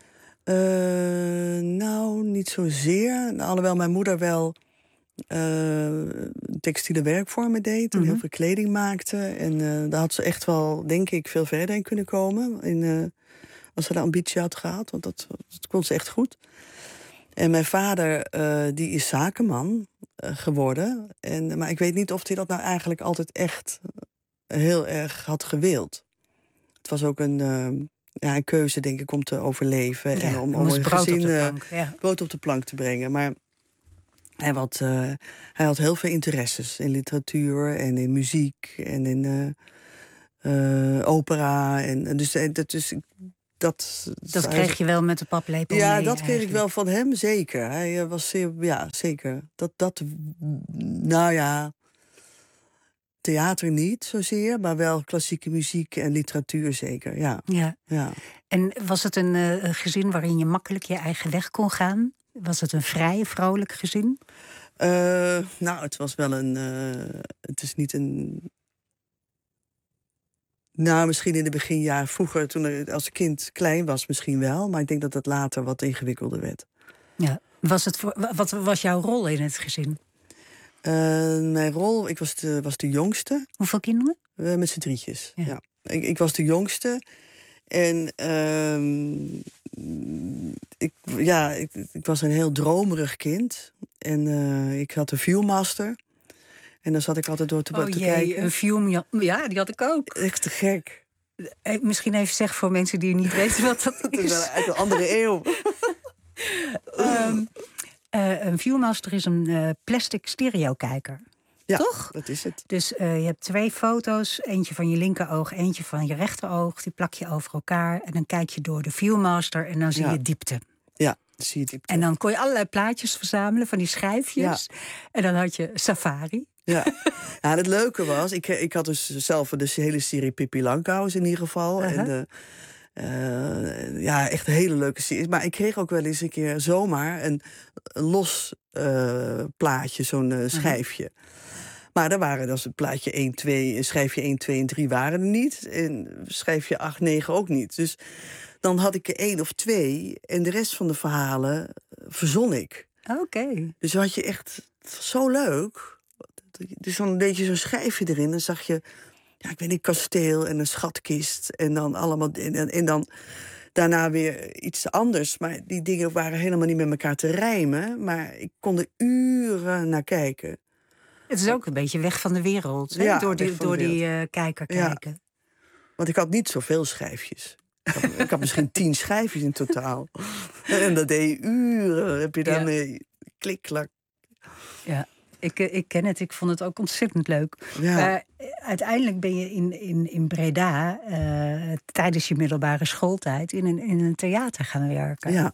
Niet zozeer. Alhoewel mijn moeder wel textiele werkvormen deed en heel veel kleding maakte. En daar had ze echt wel, denk ik, veel verder in kunnen komen. Als ze de ambitie had gehad, want dat kon ze echt goed. En mijn vader, die is zakenman geworden. Maar ik weet niet of hij dat nou eigenlijk altijd echt heel erg had gewild. Het was ook een een keuze, denk ik, om te overleven. En om moest een brood op gezin de plank. Ja. brood op de plank te brengen. Maar hij had heel veel interesses in literatuur en in muziek en in opera. En dus dat kreeg je wel met de paplepel ja, mee, dat kreeg ik eigenlijk. wel van hem, zeker. Hij was zeer, ja, zeker. Nou ja, theater niet zozeer, maar wel klassieke muziek en literatuur zeker, ja. Ja. En was het een gezin waarin je makkelijk je eigen weg kon gaan? Was het een vrij, vrolijk gezin? Nou, het was wel het is niet een... Nou, misschien in de beginjaren vroeger, toen als kind klein was, misschien wel. Maar ik denk dat het later wat ingewikkelder werd. Ja. Wat was jouw rol in het gezin? Mijn rol, ik was de jongste. Hoeveel kinderen? Met z'n drietjes, Ja. ja. Ik was de jongste. En ik was een heel dromerig kind. En ik had een viewmaster. En dan zat ik altijd door te kijken. Een film, ja, die had ik ook. Echt te gek. Misschien even zeggen voor mensen die niet weten wat dat Het is is. wel uit een andere eeuw. Een Viewmaster is een plastic stereokijker. Ja, toch? Dat is het. Dus je hebt 2 foto's. Eentje van je linkeroog, eentje van je rechteroog. Die plak je over elkaar. En dan kijk je door de Viewmaster en dan zie je diepte. Ja, dan zie je diepte. En dan kon je allerlei plaatjes verzamelen van die schijfjes. Ja. En dan had je Safari. Ja, het leuke was, ik had dus zelf de hele serie Pippi Langkous in ieder geval. En echt een hele leuke serie. Maar ik kreeg ook wel eens een keer zomaar een los plaatje, zo'n schijfje. Maar er waren dus een plaatje 1, 2, schijfje 1, 2 en 3 waren er niet. En schijfje 8, 9 ook niet. Dus dan had ik er 1 of 2 en de rest van de verhalen verzon ik. Oké. Dus dan had je echt zo leuk. Dus dan deed je zo'n schijfje erin. Dan zag je, ik weet niet, kasteel en een schatkist. En dan allemaal. En dan daarna weer iets anders. Maar die dingen waren helemaal niet met elkaar te rijmen. Maar ik kon er uren naar kijken. Het is ook een beetje weg van de wereld. Hè? Ja, door die kijker kijken. Ja. Want ik had niet zoveel schijfjes. Ik had misschien 10 schijfjes in totaal. En dat deed je uren. Heb je daarmee klik-klak. Ja. Ik ken het, ik vond het ook ontzettend leuk. Ja. Uiteindelijk ben je in Breda tijdens je middelbare schooltijd in een theater gaan werken. Ja.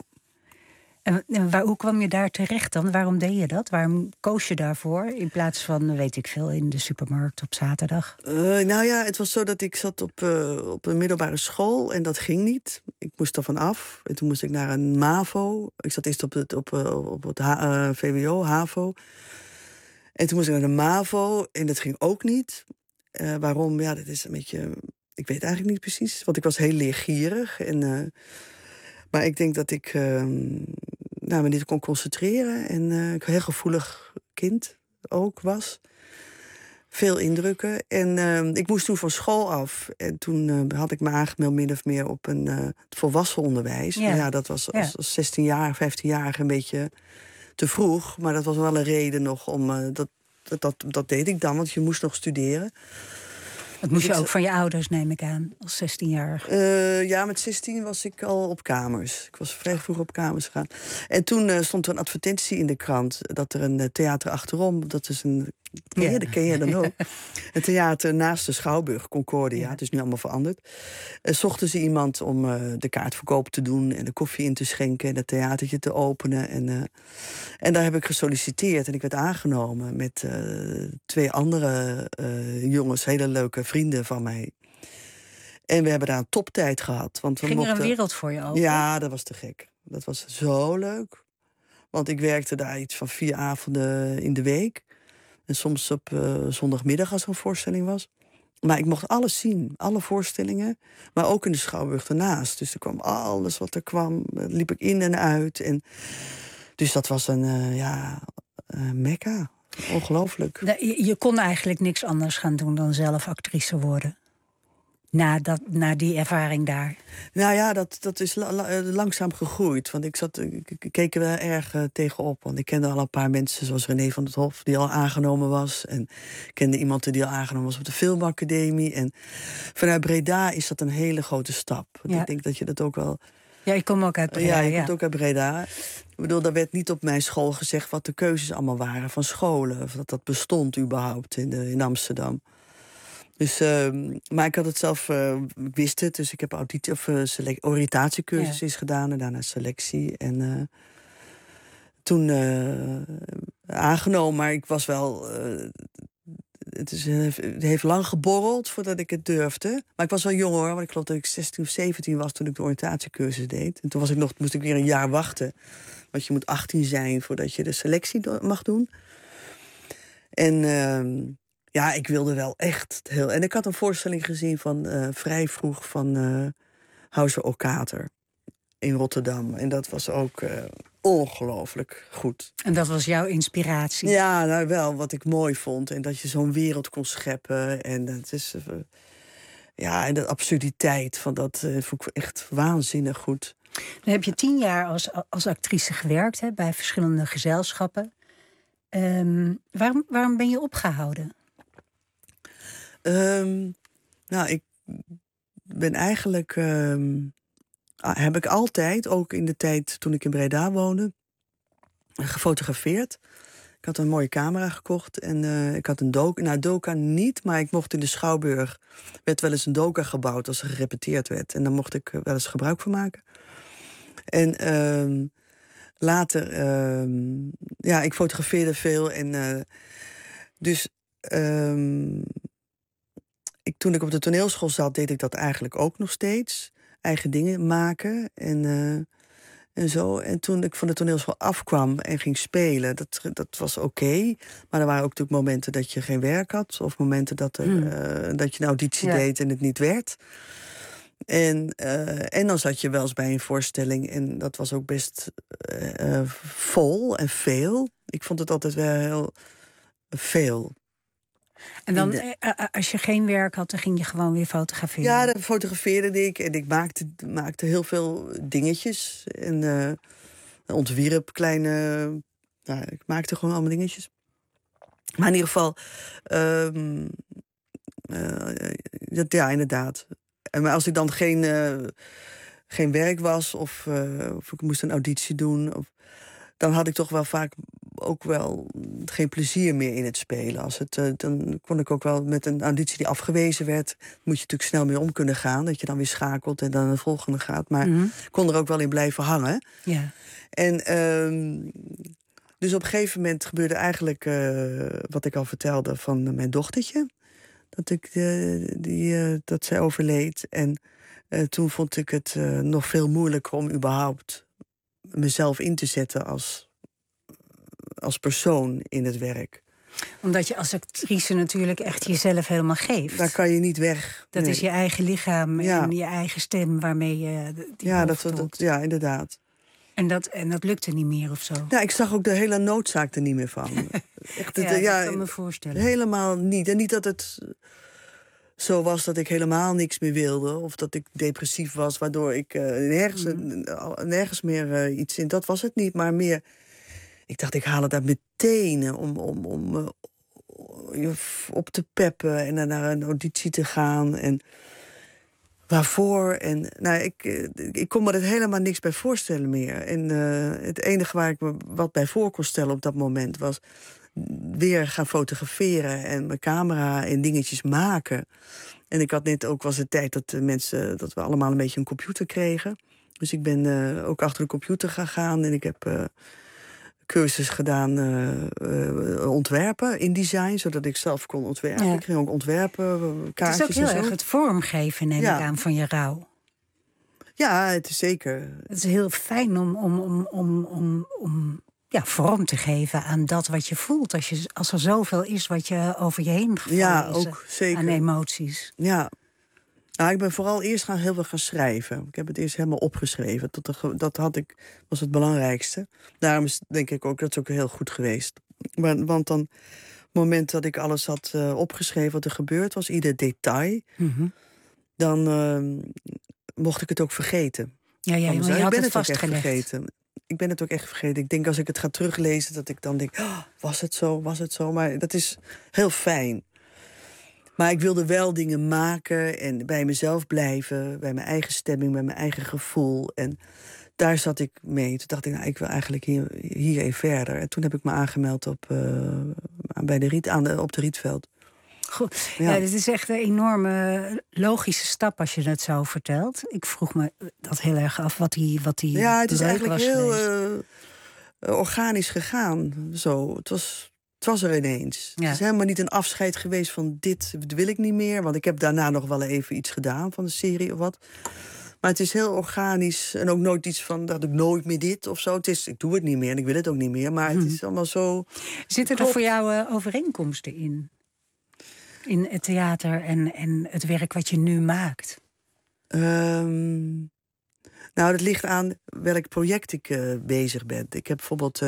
En hoe kwam je daar terecht dan? Waarom deed je dat? Waarom koos je daarvoor? In plaats van, weet ik veel, in de supermarkt op zaterdag? Het was zo dat ik zat op een middelbare school en dat ging niet. Ik moest er van af. En toen moest ik naar een MAVO. Ik zat eerst op het VWO, HAVO. En toen moest ik naar de MAVO en dat ging ook niet. Waarom? Ja, dat is een beetje... Ik weet eigenlijk niet precies, want ik was heel leergierig. Maar ik denk dat ik me niet kon concentreren. En ik een heel gevoelig kind ook was. Veel indrukken. En ik moest toen van school af. En toen had ik me aangemeld min of meer op het volwassen onderwijs. Ja. Ja, dat was als 16-jarige, 15-jarige een beetje te vroeg. Maar dat was wel een reden nog om... Dat deed ik dan, want je moest nog studeren. Dat moest je ook van je ouders, neem ik aan, als 16-jarige. Ja, met 16 was ik al op kamers. Ik was vrij vroeg op kamers gegaan. En toen stond er een advertentie in de krant... dat er een theater achterom... dat is een... Dat ken je dan ook. Een theater naast de Schouwburg, Concordia. Het is nu allemaal veranderd. Zochten ze iemand om de kaartverkoop te doen... en de koffie in te schenken en het theatertje te openen. En daar heb ik gesolliciteerd en ik werd aangenomen... met 2 andere jongens, hele leuke vrienden van mij. En we hebben daar een toptijd gehad. Want Ging er een wereld voor je open? Ja, dat was te gek. Dat was zo leuk. Want ik werkte daar iets van 4 avonden in de week... En soms op zondagmiddag als er een voorstelling was. Maar ik mocht alles zien, alle voorstellingen. Maar ook in de Schouwburg ernaast. Dus er kwam alles wat er kwam, liep ik in en uit. Dus dat was een mekka. Ongelooflijk. Je kon eigenlijk niks anders gaan doen dan zelf actrice worden. Na die ervaring daar? Nou ja, dat is langzaam gegroeid. Want ik keek er wel erg tegenop. Want ik kende al een paar mensen, zoals René van het Hof, die al aangenomen was. En ik kende iemand die al aangenomen was op de Filmacademie. En vanuit Breda is dat een hele grote stap. Want ik denk dat je dat ook wel... Ja, ik kom ook uit Breda. Ja, je komt ook uit Breda. Ik bedoel, daar werd niet op mijn school gezegd wat de keuzes allemaal waren van scholen. Of dat bestond überhaupt in Amsterdam. Dus, maar ik had het zelf, ik wist het, dus ik heb oriëntatiecursus gedaan en daarna selectie. En toen aangenomen, maar ik was wel... Het heeft lang geborreld voordat ik het durfde. Maar ik was wel jong hoor, want ik geloof dat ik 16 of 17 was toen ik de oriëntatiecursus deed. En toen moest ik weer een jaar wachten. Want je moet 18 zijn voordat je de selectie mag doen. En ja, ik wilde wel echt heel... En ik had een voorstelling gezien van vrij vroeg van Hauser Okater in Rotterdam. En dat was ook ongelooflijk goed. En dat was jouw inspiratie? Ja, nou wel, wat ik mooi vond. En dat je zo'n wereld kon scheppen. En dat is... ja, en de absurditeit van dat vond ik echt waanzinnig goed. Dan heb je 10 jaar als actrice gewerkt, hè, bij verschillende gezelschappen. Waarom ben je opgehouden? Nou, ik ben eigenlijk... heb ik altijd, ook in de tijd toen ik in Breda woonde, gefotografeerd. Ik had een mooie camera gekocht en ik had een doka. Nou, doka niet, maar ik mocht in de Schouwburg... werd wel eens een doka gebouwd als er gerepeteerd werd. En daar mocht ik wel eens gebruik van maken. En later... ja, ik fotografeerde veel en... dus... toen ik op de toneelschool zat, deed ik dat eigenlijk ook nog steeds. Eigen dingen maken en zo. En toen ik van de toneelschool afkwam en ging spelen, dat was oké. Maar er waren ook natuurlijk momenten dat je geen werk had. Of momenten dat je een auditie deed en het niet werd. En dan zat je wel eens bij een voorstelling en dat was ook best vol en veel. Ik vond het altijd wel heel veel. En dan, als je geen werk had, dan ging je gewoon weer fotograferen? Ja, dan fotografeerde ik. En ik maakte heel veel dingetjes. En ontwierp kleine... Nou, ik maakte gewoon allemaal dingetjes. Maar in ieder geval... ja, inderdaad. Maar als ik dan geen werk was... Of ik moest een auditie doen... dan had ik toch wel vaak ook wel geen plezier meer in het spelen. Dan kon ik ook wel met een auditie die afgewezen werd... moet je natuurlijk snel mee om kunnen gaan. Dat je dan weer schakelt en dan de volgende gaat. Maar ik kon er ook wel in blijven hangen. Ja. En dus op een gegeven moment gebeurde eigenlijk... wat ik al vertelde van mijn dochtertje. Dat zij overleed. En toen vond ik het nog veel moeilijker om überhaupt... mezelf in te zetten als persoon in het werk. Omdat je als actrice natuurlijk echt jezelf helemaal geeft. Daar kan je niet weg. Dat is je eigen lichaam en je eigen stem waarmee je ja, inderdaad. En dat lukte niet meer of zo? Ja, ik zag ook de hele noodzaak er niet meer van. Echt, dat kan me voorstellen. Helemaal niet. En niet dat het zo was dat ik helemaal niks meer wilde. Of dat ik depressief was, waardoor ik nergens meer iets in... Dat was het niet, maar meer... Ik dacht, ik haal het uit meteen om op te peppen en dan naar een auditie te gaan. En waarvoor? En nou, ik kon me er helemaal niks bij voorstellen meer. En het enige waar ik me wat bij voor kon stellen op dat moment was... weer gaan fotograferen en mijn camera en dingetjes maken. En ik had net ook, was het tijd dat we allemaal een beetje een computer kregen. Dus ik ben ook achter de computer gaan en ik heb cursus gedaan ontwerpen, InDesign, zodat ik zelf kon ontwerpen. Ja. Ik ging ook ontwerpen, kaartjes. Het is ook heel erg het vormgeven, neem ik aan, van je rouw. Ja, het is zeker. Het is heel fijn om vorm te geven aan dat wat je voelt. Als er zoveel is wat je over je heen gevallen is, ook, zeker. Aan emoties. Ja. Nou, ik ben vooral eerst heel veel gaan schrijven. Ik heb het eerst helemaal opgeschreven. Was het belangrijkste. Daarom denk ik ook, dat is ook heel goed geweest. Want dan, op het moment dat ik alles had opgeschreven wat er gebeurd was, ieder detail... dan mocht ik het ook vergeten. Ja, maar je ik had ben het het ook echt vastgelegd. vergeten. Ik ben het ook echt vergeten. Ik denk als ik het ga teruglezen, dat ik dan denk... was het zo? Maar dat is heel fijn. Maar ik wilde wel dingen maken en bij mezelf blijven. Bij mijn eigen stemming, bij mijn eigen gevoel. En daar zat ik mee. Toen dacht ik, ik wil eigenlijk hier even verder. En toen heb ik me aangemeld op de Rietveld. Goed. Ja, dit is echt een enorme logische stap als je het zo vertelt. Ik vroeg me dat heel erg af wat die Ja, het is eigenlijk heel organisch gegaan. Zo, het was er ineens. Ja. Het is helemaal niet een afscheid geweest van dit wil ik niet meer. Want ik heb daarna nog wel even iets gedaan van de serie of wat. Maar het is heel organisch. En ook nooit iets van dat ik nooit meer dit of zo. Ik doe het niet meer en ik wil het ook niet meer. Maar het is allemaal zo... Zitten er voor jou overeenkomsten in? In het theater en het werk wat je nu maakt? Nou, dat ligt aan welk project ik bezig ben. Ik heb bijvoorbeeld...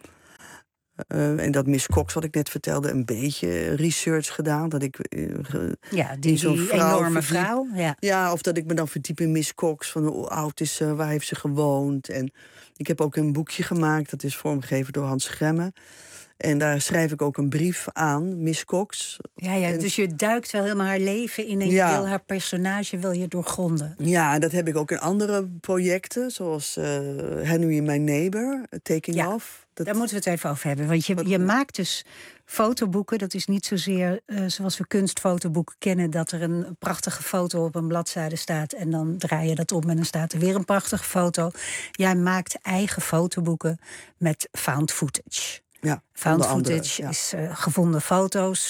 en dat Miss Cox, wat ik net vertelde, een beetje research gedaan. Dat ik die enorme vrouw. Ja, of dat ik me dan verdiep in Miss Cox. Van hoe oud is ze, waar heeft ze gewoond. En ik heb ook een boekje gemaakt. Dat is vormgegeven door Hans Gremme. En daar schrijf ik ook een brief aan, Miss Cox. Ja, dus je duikt wel helemaal haar leven in en je wil haar personage wil je doorgronden. Ja, dat heb ik ook in andere projecten, zoals Henry, My Neighbor, Taking Off. Daar moeten we het even over hebben. Want je maakt dus fotoboeken. Dat is niet zozeer zoals we kunstfotoboeken kennen, dat er een prachtige foto op een bladzijde staat en dan draai je dat om en dan staat er weer een prachtige foto. Jij maakt eigen fotoboeken met found footage. Ja, found footage is gevonden foto's.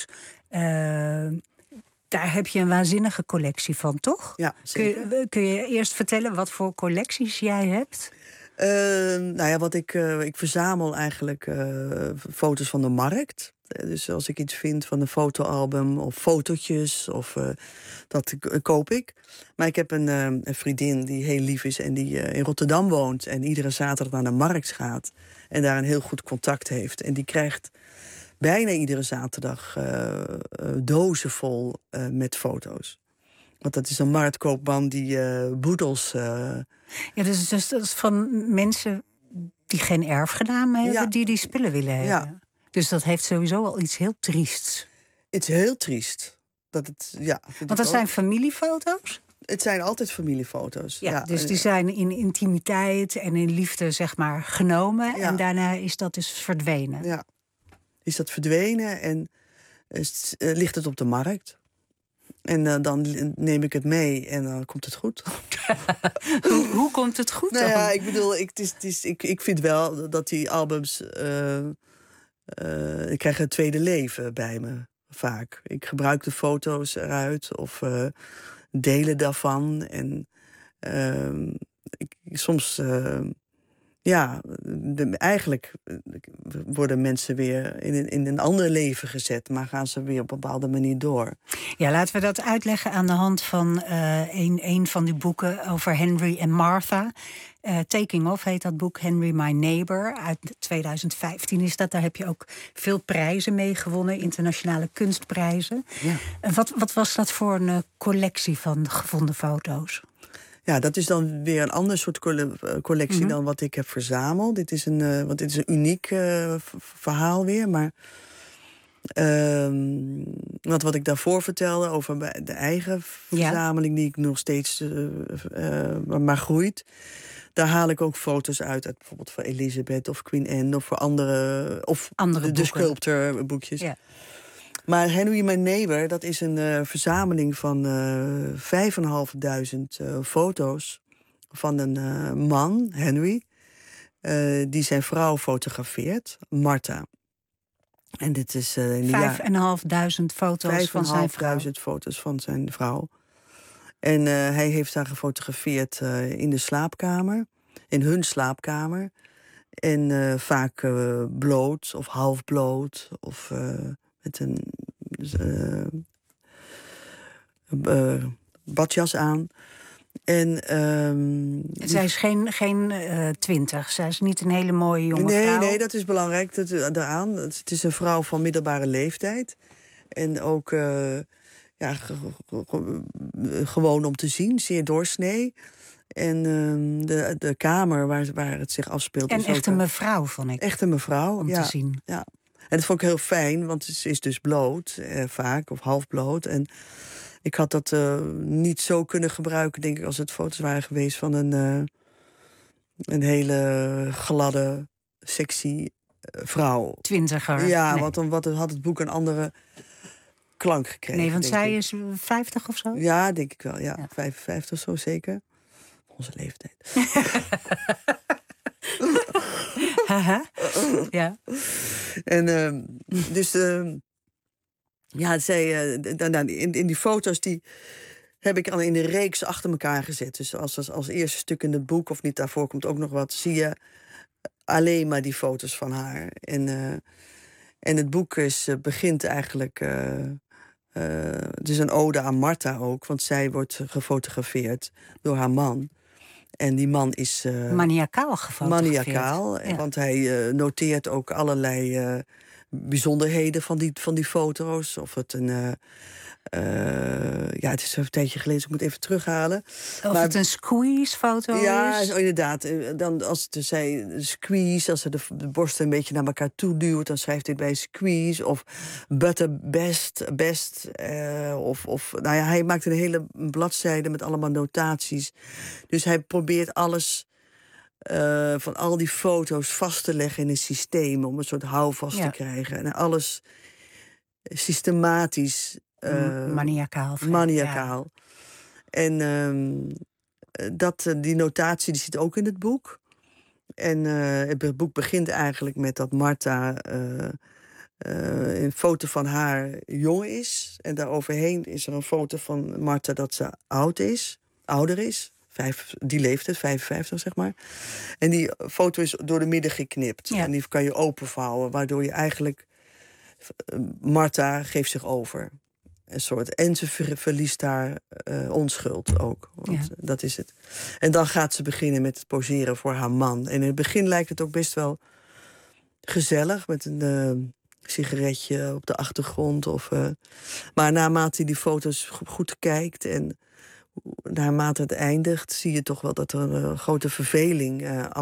Daar heb je een waanzinnige collectie van, toch? Ja, zeker. Kun je eerst vertellen wat voor collecties jij hebt? Ik verzamel eigenlijk foto's van de markt. Dus als ik iets vind van een fotoalbum of fotootjes, dat koop ik. Maar ik heb een vriendin die heel lief is en die in Rotterdam woont en iedere zaterdag naar de markt gaat en daar een heel goed contact heeft. En die krijgt bijna iedere zaterdag dozen vol met foto's. Want dat is een marktkoopman die boedels... Ja, dus dat is van mensen die geen erfgenaam hebben, die spullen willen hebben. Ja. Dus dat heeft sowieso al iets heel triests. Het is heel triest. Want dat zijn familiefoto's? Het zijn altijd familiefoto's. Ja, dus die zijn in intimiteit en in liefde, zeg maar, genomen. Ja. En daarna is dat dus verdwenen. Ja, is dat verdwenen en ligt het op de markt. En dan neem ik het mee en dan komt het goed. Hoe komt het goed dan? Nou ja, ik bedoel, ik vind wel dat die albums... ik krijg een tweede leven bij me, vaak. Ik gebruik de foto's eruit of delen daarvan. En soms... eigenlijk worden mensen weer in een ander leven gezet, maar gaan ze weer op een bepaalde manier door. Ja, laten we dat uitleggen aan de hand van een van die boeken over Henry en Martha. Taking Off heet dat boek, Henry, My Neighbor. Uit 2015 is dat. Daar heb je ook veel prijzen mee gewonnen, internationale kunstprijzen. Ja. Wat was dat voor een collectie van gevonden foto's? Ja, dat is dan weer een ander soort collectie dan wat ik heb verzameld. Dit is een uniek verhaal weer. Maar wat ik daarvoor vertelde over de eigen verzameling... die ik nog steeds maar groeit... daar haal ik ook foto's uit bijvoorbeeld van Elizabeth of Queen Anne... of voor andere de sculptorboekjes. Ja. Maar Henry, My Neighbor, dat is een verzameling van 5.500 foto's van een man, Henry, die zijn vrouw fotografeert, Martha. En dit is 5.500 foto's van zijn vrouw. 5.500 foto's van zijn vrouw. En hij heeft haar gefotografeerd in de slaapkamer, in hun slaapkamer. En vaak bloot of half bloot of met een badjas aan. En zij is geen 20. Zij is niet een hele mooie jonge vrouw. Nee, dat is belangrijk daaraan. Het is een vrouw van middelbare leeftijd. En ook gewoon om te zien, zeer doorsnee. En de kamer waar het zich afspeelt. En is echt ook een mevrouw, vond ik. Echt een mevrouw, om te zien. Ja. En dat vond ik heel fijn, want ze is dus bloot, vaak, of half bloot. En ik had dat niet zo kunnen gebruiken, denk ik, als het foto's waren geweest van een hele gladde, sexy vrouw. 20er. Ja, nee. want dan had het boek een andere klank gekregen. Nee, want denk zij ik. is 50 of zo? Ja, denk ik wel. Ja. 55 of zo zeker. Onze leeftijd. Haha. Ja. En dus in die foto's die heb ik al in de reeks achter elkaar gezet. Dus als eerste stuk in het boek, of niet daarvoor komt ook nog wat, zie je alleen maar die foto's van haar. En het boek begint eigenlijk. Het is een ode aan Martha ook, want zij wordt gefotografeerd door haar man. En die man is Maniacaal gefotografeerd. maniacaal, Ja. want hij noteert ook allerlei bijzonderheden van die foto's. Of het het is een tijdje geleden, dus ik moet even terughalen. Of het een squeeze-foto Ja, is. inderdaad. Dan als zij squeeze, als ze de borsten een beetje naar elkaar toe duwt, dan schrijft hij bij squeeze of butter best. Hij maakt een hele bladzijde met allemaal notaties. Dus hij probeert alles van al die foto's vast te leggen in een systeem om een soort houvast te krijgen. En alles systematisch. Maniacaal. Maniacaal. En die notatie die zit ook in het boek. En het boek begint eigenlijk met dat Martha een foto van haar jong is. En daaroverheen is er een foto van Martha dat ze ouder is. Die leeftijd, 55 zeg maar. En die foto is door de midden geknipt. Ja. En die kan je openvouwen, waardoor je eigenlijk Martha geeft zich over. En ze verliest haar onschuld ook. Want dat is het. En dan gaat ze beginnen met het poseren voor haar man. En in het begin lijkt het ook best wel gezellig. Met een sigaretje op de achtergrond. Maar naarmate die foto's goed kijkt en naarmate het eindigt, zie je toch wel dat er een grote verveling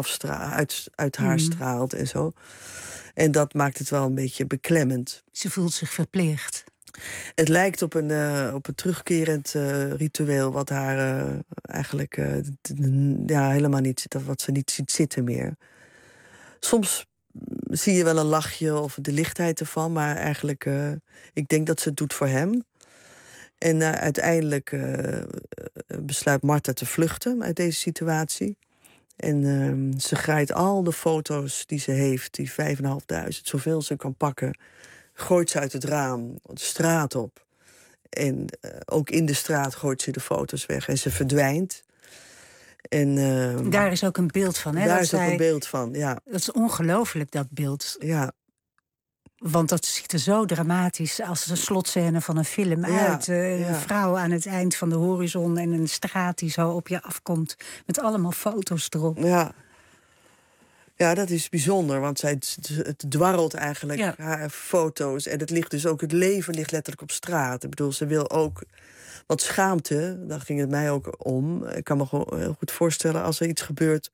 uit haar straalt en zo. En dat maakt het wel een beetje beklemmend. Ze voelt zich verplicht. Het lijkt op een terugkerend ritueel wat haar eigenlijk helemaal niet zit, wat ze niet ziet zitten meer. Soms zie je wel een lachje of de lichtheid ervan, maar eigenlijk, ik denk dat ze het doet voor hem. En uiteindelijk besluit Martha te vluchten uit deze situatie. En ze grijpt al de foto's die ze heeft, die 5.500, zoveel ze kan pakken, gooit ze uit het raam, de straat op. En ook in de straat gooit ze de foto's weg. En ze verdwijnt. En daar is ook een beeld van, hè? Daar is ook een beeld van, ja. Dat is ongelooflijk, dat beeld. Ja. Want dat ziet er zo dramatisch als een slotscène van een film uit. Een vrouw aan het eind van de horizon en een straat die zo op je afkomt. Met allemaal foto's erop. Ja. Ja, dat is bijzonder, want het dwarrelt eigenlijk haar foto's. En het leven ligt letterlijk op straat. Ik bedoel, ze wil ook wat schaamte, daar ging het mij ook om. Ik kan me gewoon heel goed voorstellen als er iets gebeurt,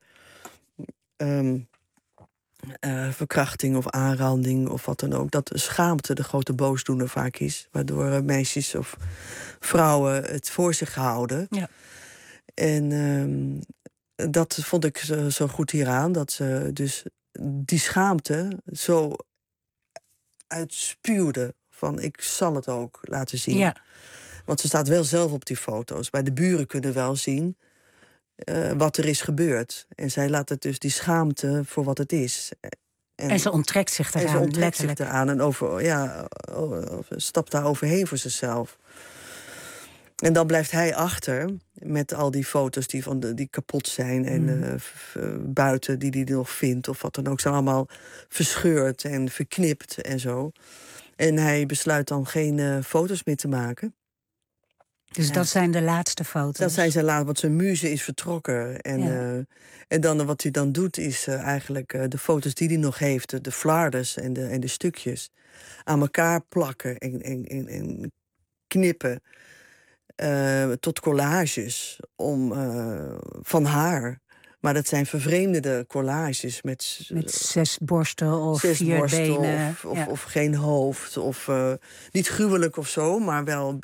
verkrachting of aanranding of wat dan ook, dat schaamte de grote boosdoener vaak is. Waardoor meisjes of vrouwen het voor zich houden. Ja. En dat vond ik zo goed hieraan, dat ze dus die schaamte zo uitspuwde van ik zal het ook laten zien. Ja. Want ze staat wel zelf op die foto's. Maar de buren kunnen wel zien wat er is gebeurd. En zij laat het dus die schaamte voor wat het is. En ze onttrekt zich eraan, en ze onttrekt letterlijk. zich eraan en stapt daar overheen voor zichzelf. En dan blijft hij achter met al die foto's die kapot zijn. En buiten die hij nog vindt of wat dan ook. Zijn allemaal verscheurd en verknipt en zo. En hij besluit dan geen foto's meer te maken. Dus dat zijn de laatste foto's? Dat zijn zijn laatste, want zijn muze is vertrokken. En dan wat hij dan doet is eigenlijk de foto's die hij nog heeft, de flardes en de stukjes, aan elkaar plakken en knippen tot collages van haar. Maar dat zijn vervreemdende collages met 6 borsten of 4 borsten benen. of geen hoofd. Of niet gruwelijk of zo, maar wel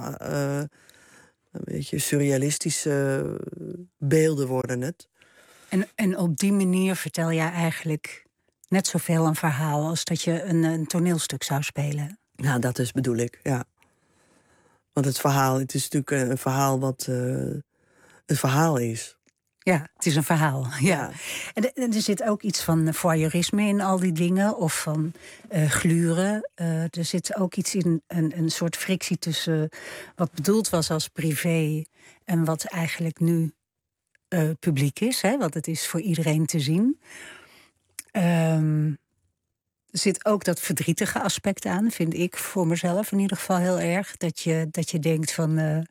een beetje surrealistische beelden worden het. En op die manier vertel jij eigenlijk net zoveel een verhaal als dat je een toneelstuk zou spelen. Nou, dat is bedoel ik, ja. Want het is natuurlijk een verhaal wat een verhaal is. Ja, het is een verhaal, ja. En er zit ook iets van voyeurisme in al die dingen, of van gluren. Er zit ook iets in, een soort frictie tussen wat bedoeld was als privé en wat eigenlijk nu publiek is, hè, want het is voor iedereen te zien. Er zit ook dat verdrietige aspect aan, vind ik voor mezelf in ieder geval heel erg. Dat je denkt van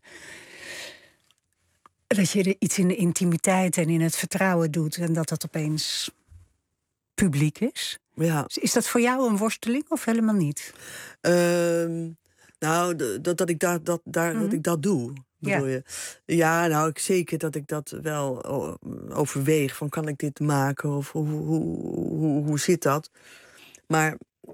dat je er iets in de intimiteit en in het vertrouwen doet en dat opeens publiek is. Ja. Is dat voor jou een worsteling of helemaal niet? Nou, dat ik dat doe. Bedoel je? Ja, nou, zeker dat ik dat wel overweeg. Van, kan ik dit maken? Of hoe zit dat? Maar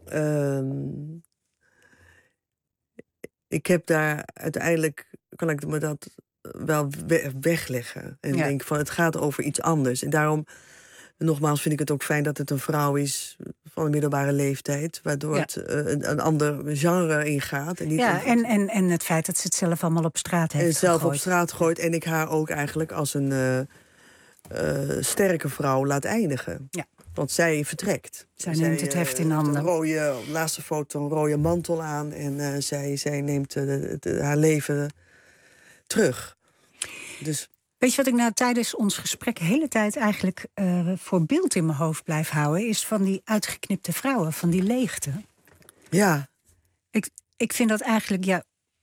ik heb daar uiteindelijk, kan ik me dat wel wegleggen. En denk van, het gaat over iets anders. En daarom, nogmaals, vind ik het ook fijn dat het een vrouw is van een middelbare leeftijd, waardoor het een ander genre ingaat. En, niet en het feit dat ze het zelf allemaal op straat heeft gegooid. Zelf op straat gooit en ik haar ook eigenlijk als een sterke vrouw laat eindigen. Ja. Want zij vertrekt. Zij neemt het heft in handen. Laatste foto, een rode mantel aan. En zij neemt haar leven terug. Dus weet je wat ik nou tijdens ons gesprek de hele tijd eigenlijk voor beeld in mijn hoofd blijf houden? Is van die uitgeknipte vrouwen, van die leegte. Ja. Ik vind dat eigenlijk,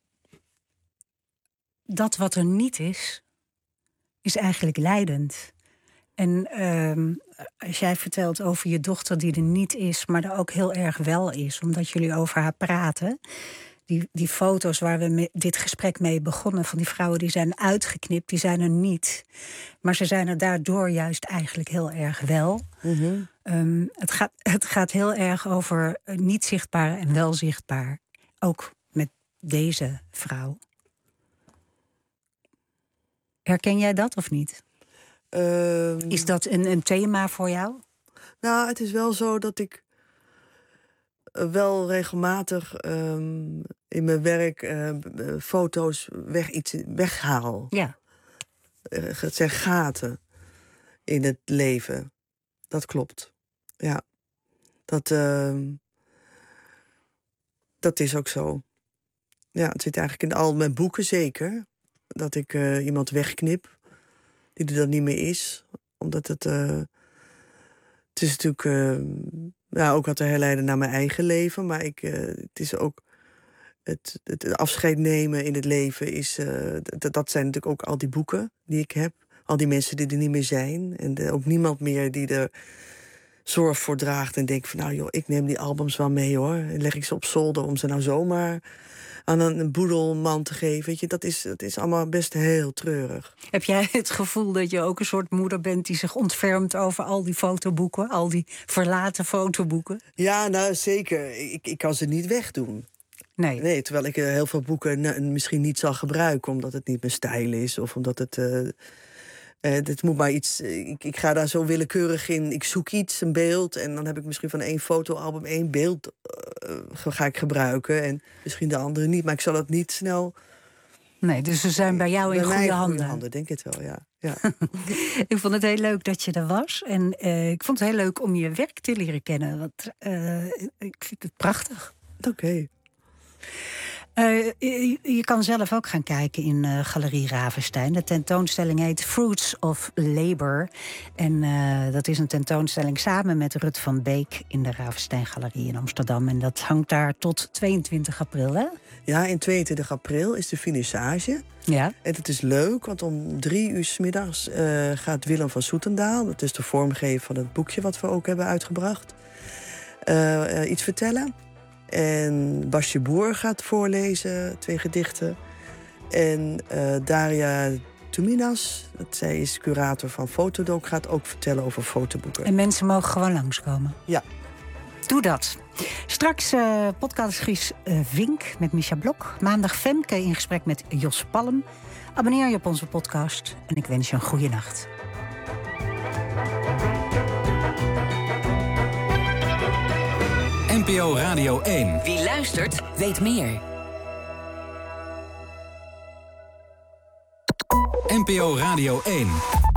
dat wat er niet is eigenlijk lijdend. En als jij vertelt over je dochter die er niet is, maar er ook heel erg wel is, omdat jullie over haar praten. Die foto's waar we dit gesprek mee begonnen, van die vrouwen die zijn uitgeknipt, die zijn er niet. Maar ze zijn er daardoor juist eigenlijk heel erg wel. Mm-hmm. Het gaat heel erg over niet zichtbaar en wel zichtbaar. Ook met deze vrouw. Herken jij dat of niet? Is dat een thema voor jou? Nou, het is wel zo dat ik wel regelmatig in mijn werk foto's weghaal. Ja. Het zijn gaten in het leven. Dat klopt. Ja. Dat is ook zo. Ja, het zit eigenlijk in al mijn boeken zeker. Dat ik iemand wegknip die er dan niet meer is. Omdat het is natuurlijk ook wat te herleiden naar mijn eigen leven. Maar het is ook het afscheid nemen in het leven is. Dat zijn natuurlijk ook al die boeken die ik heb. Al die mensen die er niet meer zijn. En ook niemand meer die er zorg voor draagt. En denkt van, nou joh, ik neem die albums wel mee hoor. En leg ik ze op zolder om ze nou zomaar aan een boedelman te geven. Weet je, dat is allemaal best heel treurig. Heb jij het gevoel dat je ook een soort moeder bent die zich ontfermt over al die fotoboeken? Al die verlaten fotoboeken? Ja, nou zeker. Ik kan ze niet wegdoen. Nee, terwijl ik heel veel boeken misschien niet zal gebruiken, omdat het niet mijn stijl is. Of omdat het moet maar iets. Ik ga daar zo willekeurig in. Ik zoek iets, een beeld. En dan heb ik misschien van 1 fotoalbum 1 beeld ga ik gebruiken. En misschien de andere niet. Maar ik zal het niet snel. Nee, dus ze zijn bij jou in goede handen. Goede handen, denk ik het wel, ja. Ik vond het heel leuk dat je er was. En ik vond het heel leuk om je werk te leren kennen. Want ik vind het prachtig. Oké. Je kan zelf ook gaan kijken in Galerie Ravenstein. De tentoonstelling heet Fruits of Labour. En dat is een tentoonstelling samen met Rut van Beek in de Ravenstein Galerie in Amsterdam. En dat hangt daar tot 22 april, hè? Ja, in 22 april is de finissage. Ja. En het is leuk, want om 3 uur 's middags gaat Willem van Soetendaal, dat is de vormgever van het boekje wat we ook hebben uitgebracht, iets vertellen. En Basje Boer gaat voorlezen, 2 gedichten. En Daria Tuminas, zij is curator van Fotodoc, gaat ook vertellen over fotoboeken. En mensen mogen gewoon langskomen. Ja. Doe dat. Straks podcast Gries Vink met Misha Blok. Maandag Femke in gesprek met Jos Palm. Abonneer je op onze podcast en ik wens je een goede nacht. NPO Radio 1. Wie luistert, weet meer. NPO Radio 1.